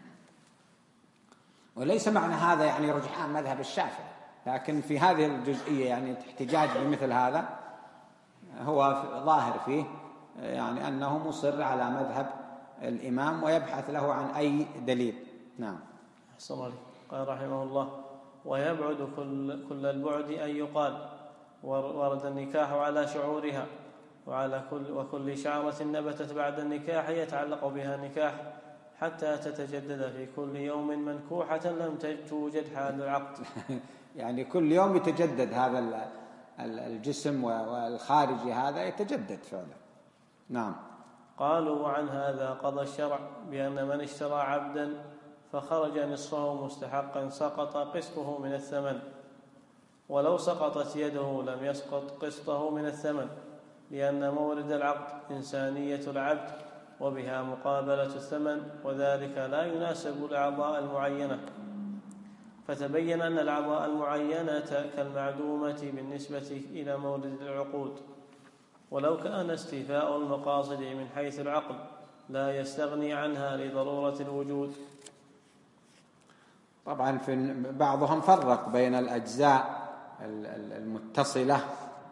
وليس معنى هذا يعني رجحان مذهب الشافعي، لكن في هذه الجزئية يعني احتجاج بمثل هذا هو ظاهر فيه يعني أنه مصر على مذهب الإمام ويبحث له عن أي دليل. نعم. أحسن الله. قال رحمه الله: ويبعد كل البعد أن يقال ورد النكاح على شعورها وكل شعرة نبتت بعد النكاح يتعلق بها نكاح حتى تتجدد في كل يوم منكوحة لم توجد حال العقد. يعني كل يوم يتجدد هذا الجسم والخارجي هذا يتجدد فعلا. نعم. قالوا: وعن هذا قضى الشرع بأن من اشترى عبدا فخرج نصفه مستحقا سقط قسطه من الثمن، ولو سقطت يده لم يسقط قسطه من الثمن، لأن مورد العقد إنسانية العبد وبها مقابلة الثمن، وذلك لا يناسب الأعضاء المعينة. فتبين أن الأعضاء المعينة كالمعدومة بالنسبة إلى مورد العقود، ولو كان استيفاء المقاصد من حيث العقل لا يستغني عنها لضرورة الوجود. طبعا في بعضهم فرق بين الأجزاء المتصلة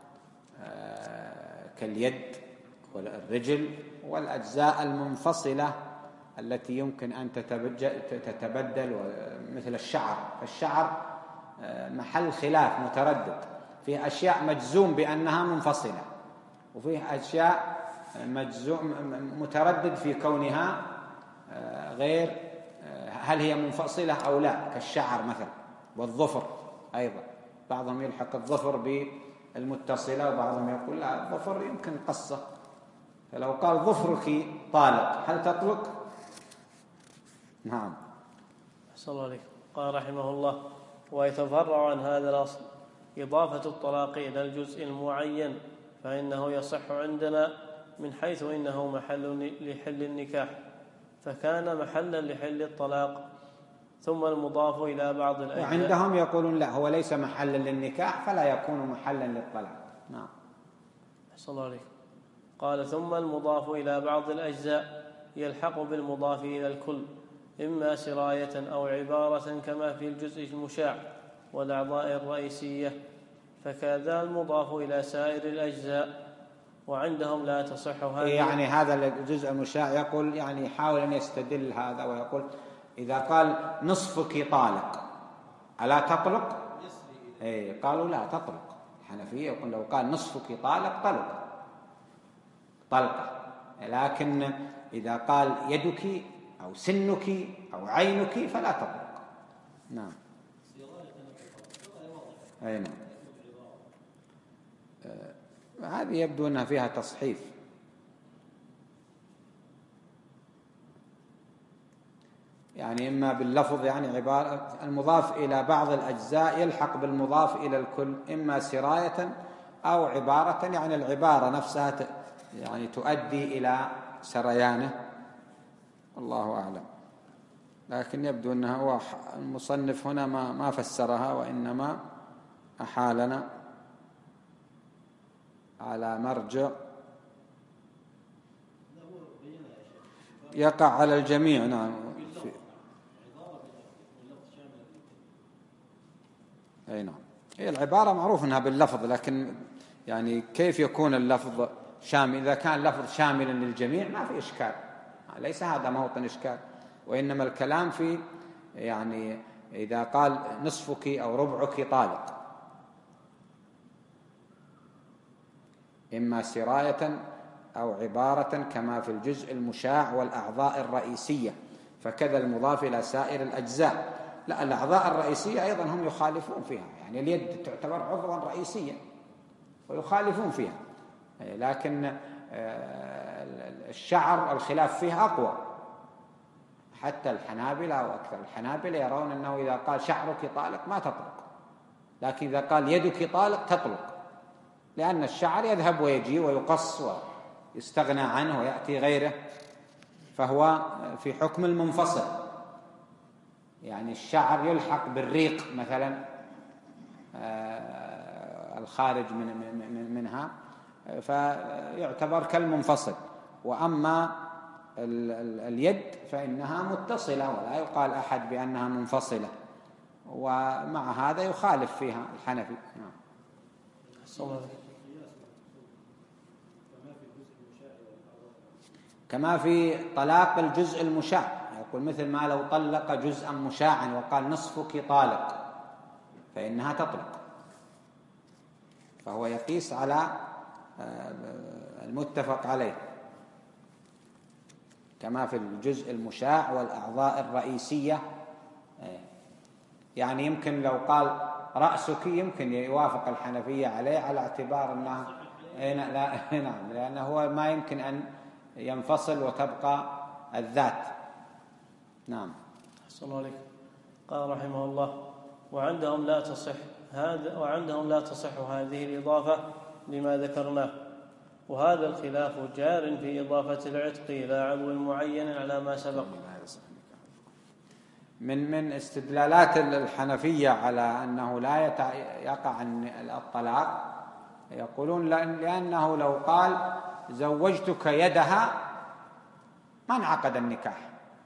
كاليد والرجل والأجزاء المنفصلة التي يمكن أن تتبدل مثل الشعر. الشعر محل خلاف متردد، فيه أشياء مجزوم بأنها منفصلة، وفيه أشياء مجزوم متردد في كونها غير، هل هي منفصلة أو لا، كالشعر مثلا. والظفر أيضا بعضهم يلحق الظفر بالمتصلة وبعضهم يقول لا، الظفر يمكن قصة، فلو قال ظفرك طالق هل تطلق؟ نعم. أحسن الله عليك. قال رحمه الله: ويتفرع عن هذا الأصل إضافة الطلاق إلى الجزء المعين فإنه يصح عندنا من حيث إنه محل لحل النكاح، فكان محلا لحل الطلاق، ثم المضاف إلى بعض الأجزاء. وعندهم يقولون لا، هو ليس محلا للنكاح فلا يكون محلا للطلاق. نعم. أحسن الله عليك. قال ثم المضاف إلى بعض الأجزاء يلحق بالمضاف إلى الكل، إما سراية أو عبارة كما في الجزء المشاع والأعضاء الرئيسية، فكذا المضاف إلى سائر الأجزاء. وعندهم لا تصح هذه. يعني هذا الجزء المشاع يقول، يعني يحاول أن يستدل هذا ويقول إذا قال نصفك طالق ألا تطلق؟ قالوا لا تطلق. الحنفية يقول لو قال نصفك طالق طلقة، لكن إذا قال يدك أو سنك أو عينك فلا تطلق. نعم. أي نعم. هذه يبدو أنها فيها تصحيف. يعني إما باللفظ، يعني عبارة المضاف إلى بعض الأجزاء يلحق بالمضاف إلى الكل، إما سراية أو عبارة، يعني العبارة نفسها يعني تؤدي إلى سريانه، الله أعلم. لكن يبدو أنها هو المصنف هنا ما فسرها، وإنما أحالنا على مرجع يقع على الجميع. نعم. أي نعم. هي العبارة معروف أنها باللفظ، لكن يعني كيف يكون اللفظ شامل؟ إذا كان اللفظ شاملا للجميع ما في إشكال، ليس هذا موطن إشكال، وإنما الكلام في يعني إذا قال نصفك أو ربعك طالق، إما سراية أو عبارة كما في الجزء المشاع والأعضاء الرئيسية، فكذا المضاف إلى سائر الأجزاء. لا، الأعضاء الرئيسية أيضا هم يخالفون فيها، يعني اليد تعتبر عضوا رئيسيا ويخالفون فيها، لكن الشعر الخلاف فيه أقوى. حتى الحنابلة وأكثر الحنابلة يرون أنه إذا قال شعرك طالق ما تطلق، لكن إذا قال يدك طالق تطلق، لأن الشعر يذهب ويجي ويقص ويستغنى عنه ويأتي غيره، فهو في حكم المنفصل. يعني الشعر يلحق بالريق مثلا الخارج منها، فيعتبر كالمنفصل. وأما اليد فإنها متصلة، ولا يقال أحد بأنها منفصلة، ومع هذا يخالف فيها الحنفي. كما في طلاق الجزء المشاع، يقول مثل ما لو طلق جزءا مشاعا وقال نصفك طالق فإنها تطلق، فهو يقيس على المتفق عليه، كما في الجزء المشاع والأعضاء الرئيسية. يعني يمكن لو قال رأسك يمكن يوافق الحنفية عليه، على اعتبار أنها نعم، لأنه هو ما يمكن أن ينفصل وتبقى الذات. نعم. أحسن الله عليك. قال رحمه الله وعندهم لا تصح هذه الإضافة لما ذكرناه، وهذا الخلاف جار في إضافة العتق إلى عضو معين على ما سبق. من استدلالات الحنفية على أنه لا يقع الطلاق، يقولون لأنه لو قال زوجتك يدها ما انعقد النكاح،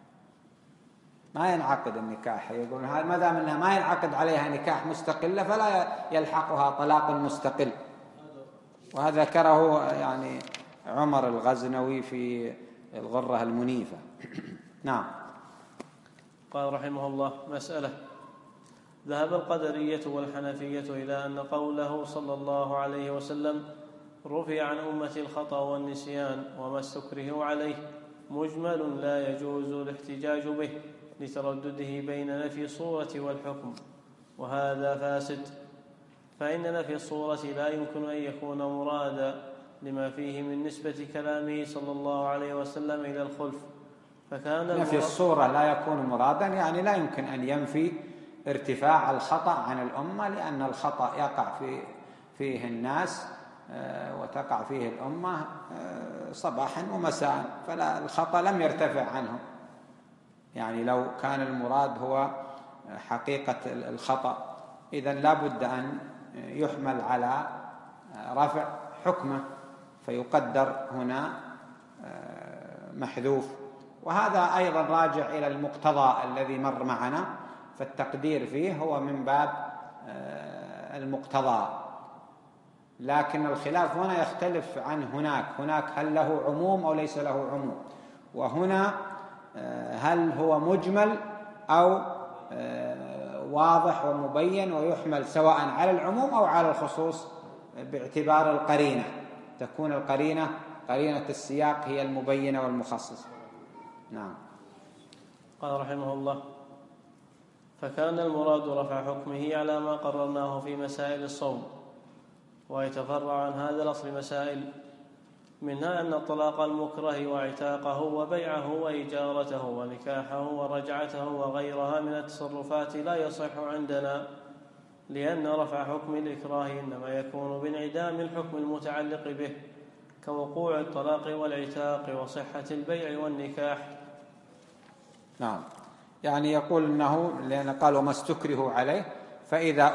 ما ينعقد النكاح. يقولون ما دام أنها ما ينعقد عليها نكاح مستقلة فلا يلحقها طلاق مستقل. وهذا ذكره يعني عمر الغزنوي في الغرة المنيفة. نعم. قال رحمه الله مسألة: ذهب القدرية والحنفية إلى أن قوله صلى الله عليه وسلم رفع عن أمتي الخطأ والنسيان وما استكرهوا عليه مجمل لا يجوز الاحتجاج به لتردده بين نفي الصورة والحكم، وهذا فاسد، فإن نفي الصورة لا يمكن أن يكون مرادا لما فيه من نسبة كلامه صلى الله عليه وسلم إلى الخلف، فكان نفي الصورة لا يكون مرادا، يعني لا يمكن أن ينفي ارتفاع الخطأ عن الأمة، لأن الخطأ يقع فيه الناس وتقع فيه الأمة صباحا ومساء، فلا الخطأ لم يرتفع عنهم. يعني لو كان المراد هو حقيقة الخطأ إذن لا بد أن يحمل على رفع حكمه، فيقدر هنا محذوف. وهذا أيضا راجع إلى المقتضى الذي مر معنا، فالتقدير فيه هو من باب المقتضى. لكن الخلاف هنا يختلف عن هناك هل له عموم أو ليس له عموم، وهنا هل هو مجمل أو واضح ومبين ويحمل سواء على العموم أو على الخصوص باعتبار القرينة، تكون القرينة قرينة السياق هي المبينة والمخصصة. نعم. قال رحمه الله: فكان المراد رفع حكمه على ما قررناه في مسائل الصوم، ويتفرع عن هذا الأصل مسائل، منها أن الطلاق المكره وعتاقه وبيعه وإجارته ونكاحه ورجعته وغيرها من التصرفات لا يصح عندنا، لأن رفع حكم الإكراه إنما يكون بانعدام الحكم المتعلق به، كوقوع الطلاق والعتاق وصحة البيع والنكاح. نعم، يعني يقول إنه لأن قال وما استكره عليه، فإذا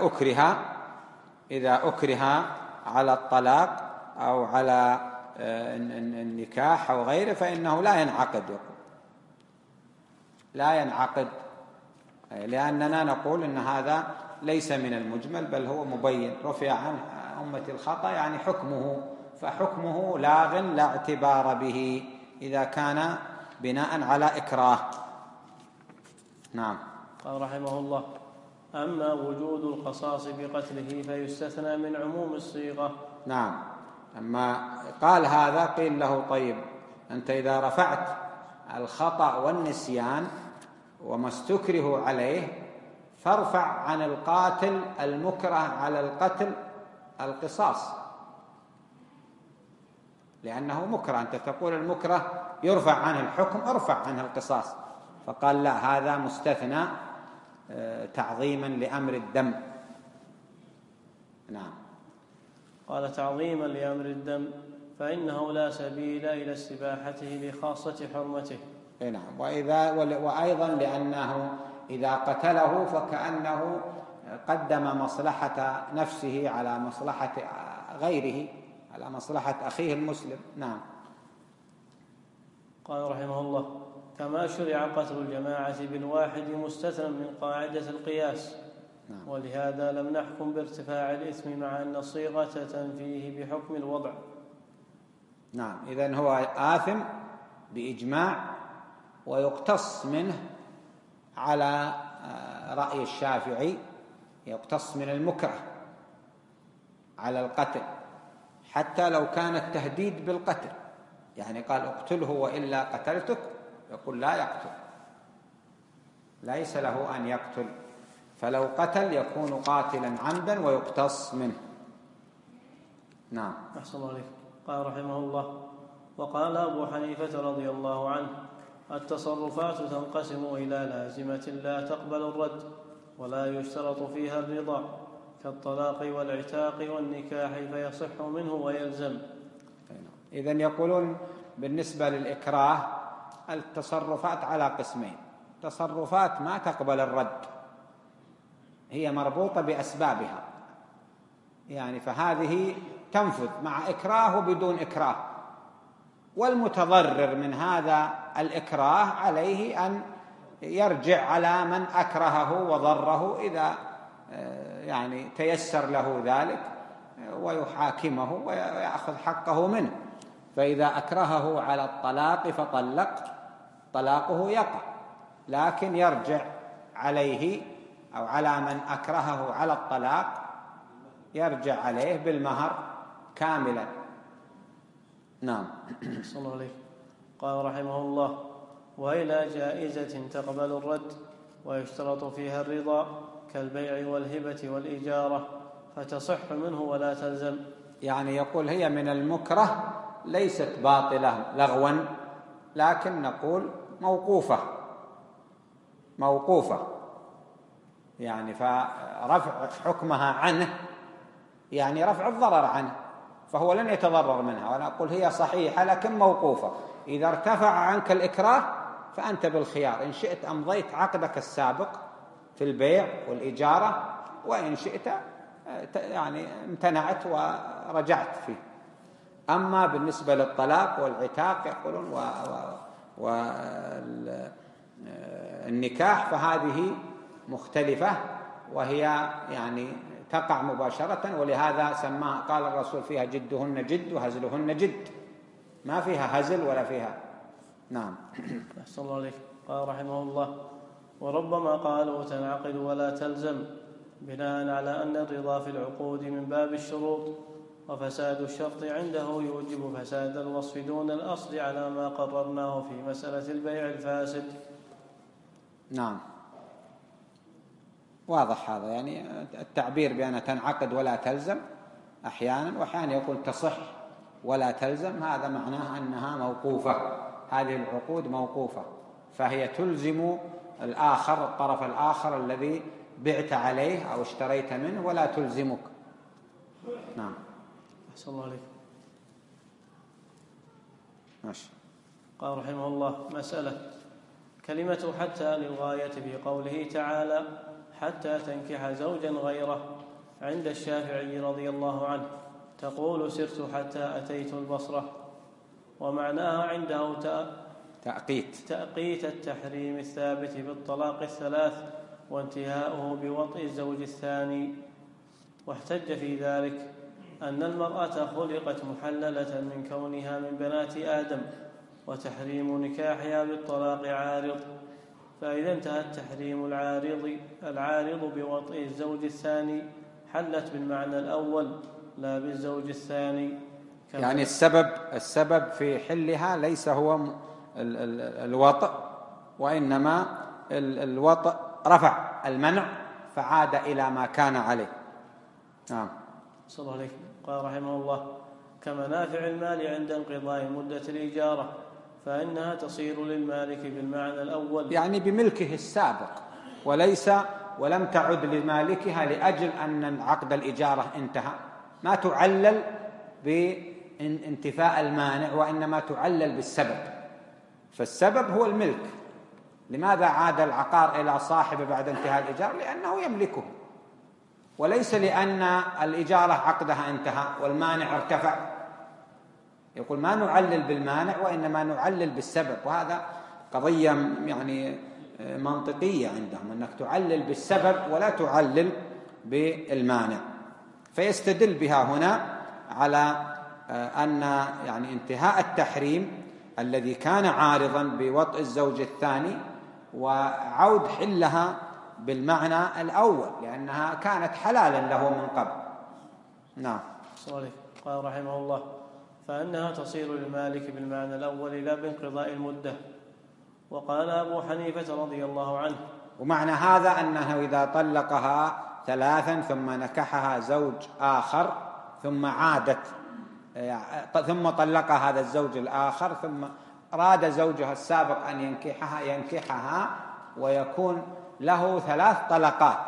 أكره على الطلاق أو على النكاح أو غيره فإنه لا ينعقد، لا ينعقد، لأننا نقول إن هذا ليس من المجمل بل هو مبين، رفع عن أمة الخطأ يعني حكمه، فحكمه لاغ لا اعتبار به إذا كان بناء على إكراه. نعم. قال رحمه الله: أما وجود القصاص بقتله فيستثنى من عموم الصيغة. نعم، أما قال هذا قيل له طيب أنت إذا رفعت الخطأ والنسيان وما استكره عليه فارفع عن القاتل المكره على القتل القصاص، لأنه مكره، أنت تقول المكره يرفع عنه الحكم، ارفع عنه القصاص. فقال لا، هذا مستثنى تعظيما لأمر الدم. نعم. قال: تعظيما لأمر الدم، فإنه لا سبيل إلى استباحته لخاصة حرمته. نعم. وأيضا لأنه إذا قتله فكأنه قدم مصلحة نفسه على مصلحة غيره، على مصلحة أخيه المسلم. نعم. قال رحمه الله: كما شرع قتل الجماعة بالواحد مستثنى من قاعدة القياس. نعم. ولهذا لم نحكم بارتفاع الإثم مع أن الصيغة تنفيه بحكم الوضع. نعم، إذن هو آثم بإجماع، ويقتص منه على رأي الشافعي، يقتص من المكره على القتل حتى لو كان التهديد بالقتل، يعني قال اقتله وإلا قتلتك، يقول لا يقتل، ليس له أن يقتل، فلو قتل يكون قاتلا عمدا ويقتص منه. نعم. أحسن الله عليك. قال رحمه الله: وقال أبو حنيفة رضي الله عنه: التصرفات تنقسم إلى لازمة لا تقبل الرد ولا يشترط فيها الرضا، كالطلاق والعتاق والنكاح، فيصح منه ويلزم. إذن يقولون بالنسبة للإكراه التصرفات على قسمين: تصرفات ما تقبل الرد، هي مربوطة بأسبابها، يعني فهذه تنفذ مع إكراه وبدون إكراه، والمتضرر من هذا الإكراه عليه أن يرجع على من أكرهه وضره إذا يعني تيسر له ذلك، ويحاكمه ويأخذ حقه منه. فإذا أكرهه على الطلاق فطلق، طلاقه يقع، لكن يرجع عليه أو على من أكرهه على الطلاق يرجع عليه بالمهر كاملا. نعم. صلى الله عليه. قال رحمه الله: وإلى جائزة تقبل الرد ويشترط فيها الرضا، كالبيع والهبة والإجارة، فتصح منه ولا تلزم. يعني يقول هي من المكره، ليست باطلة لغوا، لكن نقول موقوفة، يعني فرفع حكمها عنه يعني رفع الضرر عنه، فهو لن يتضرر منها. وأنا أقول هي صحيحة لكن موقوفة. إذا ارتفع عنك الإكراه فأنت بالخيار، إن شئت أمضيت عقدك السابق في البيع والإجارة، وإن شئت يعني امتنعت ورجعت فيه. أما بالنسبة للطلاق والعتاق يقولون والنكاح فهذه مختلفة، وهي يعني تقع مباشرة، ولهذا سماها قال الرسول فيها جدهن جد وهزلهن جد، ما فيها هزل ولا فيها. نعم. أحسن الله عليك. قال رحمه الله: وربما قالوا تنعقد ولا تلزم، بناء على أن الرضا في العقود من باب الشروط، وفساد الشرط عنده يوجب فساد الوصف دون الأصل على ما قررناه في مسألة البيع الفاسد. نعم، واضح هذا. يعني التعبير بأن تنعقد ولا تلزم أحيانا، وأحيانا يقول تصح ولا تلزم، هذا معناه أنها موقوفة، هذه العقود موقوفة، فهي تلزم الآخر، الطرف الآخر الذي بعت عليه أو اشتريت منه، ولا تلزمك. نعم. أحسن الله عليك. ماشي. قال رحمه الله: مسألة: كلمة حتى للغاية في قوله تعالى: حتى تنكح زوجا غيره، عند الشافعي رضي الله عنه تقول: سرت حتى أتيت البصرة. ومعناها عنده تأقيت التحريم الثابت بالطلاق الثلاث، وانتهاؤه بوطء الزوج الثاني. واحتج في ذلك أن المرأة خلقت محللة من كونها من بنات آدم، وتحريم نكاحها بالطلاق عارض، فإذا انتهى التحريم العارض بوطء الزوج الثاني حلت بالمعنى الأول لا بالزوج الثاني. يعني السبب في حلها ليس هو الوطء، وإنما الوطء رفع المنع فعاد إلى ما كان عليه. نعم. صلى الله عليه. قال رحمه الله: كمنافع المال عند انقضاء مدة الإجارة، فإنها تصير للمالك بالمعنى الأول، يعني بملكه السابق، ولم تعد لمالكها لأجل أن عقد الإجارة انتهى، ما تعلل بانتفاء المانع، وإنما تعلل بالسبب، فالسبب هو الملك. لماذا عاد العقار إلى صاحبه بعد انتهاء الإجارة؟ لأنه يملكه، وليس لأن الإجارة عقدها انتهى والمانع ارتفع. يقول ما نعلل بالمانع وإنما نعلل بالسبب، وهذا قضية يعني منطقية عندهم، أنك تعلل بالسبب ولا تعلل بالمانع. فيستدل بها هنا على أن يعني انتهاء التحريم الذي كان عارضا بوطء الزوج الثاني وعود حلها بالمعنى الأول، لأنها كانت حلالا له من قبل. نعم. صحيح. قال رحمه الله: فإنها تصير للمالك بالمعنى الأول لا بانقضاء المدة. وقال أبو حنيفة رضي الله عنه: ومعنى هذا أنه إذا طلقها ثلاثا ثم نكحها زوج آخر ثم عادت، ثم طلقها هذا الزوج الآخر، ثم أراد زوجها السابق أن ينكحها ويكون له 3 طلقات،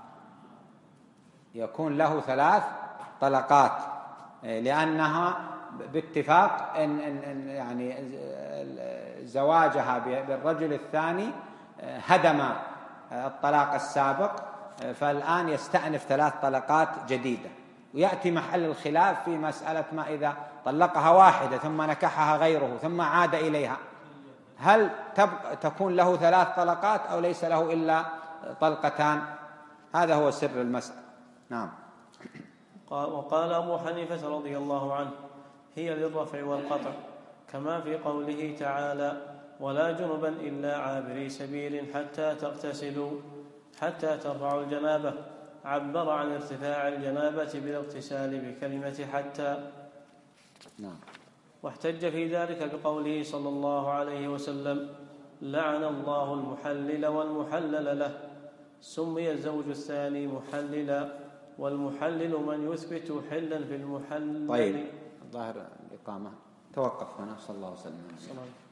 يكون له 3 طلقات، لأنها باتفاق إن يعني زواجها بالرجل الثاني هدم الطلاق السابق، فالآن يستأنف 3 طلقات جديدة. ويأتي محل الخلاف في مسألة ما إذا طلقها واحدة ثم نكحها غيره ثم عاد إليها، هل تكون له 3 طلقات أو ليس له إلا طلقتان؟ هذا هو سر المسألة. نعم. وقال أبو حنيفة رضي الله عنه: هي للرفع والقطع، كما في قوله تعالى: ولا جنبا إلا عابري سبيل حتى تغتسلوا حتى ترفعوا الجنابة. عبر عن ارتفاع الجنابة بالاغتسال بكلمة حتى. نعم. واحتج في ذلك بقوله صلى الله عليه وسلم: لعن الله المحلل والمحلل له. سمي الزوج الثاني محللا، والمحلل من يثبت حلا في المحلل. طيب، ظاهر الإقامة، توقف هنا. صلى الله عليه وسلم.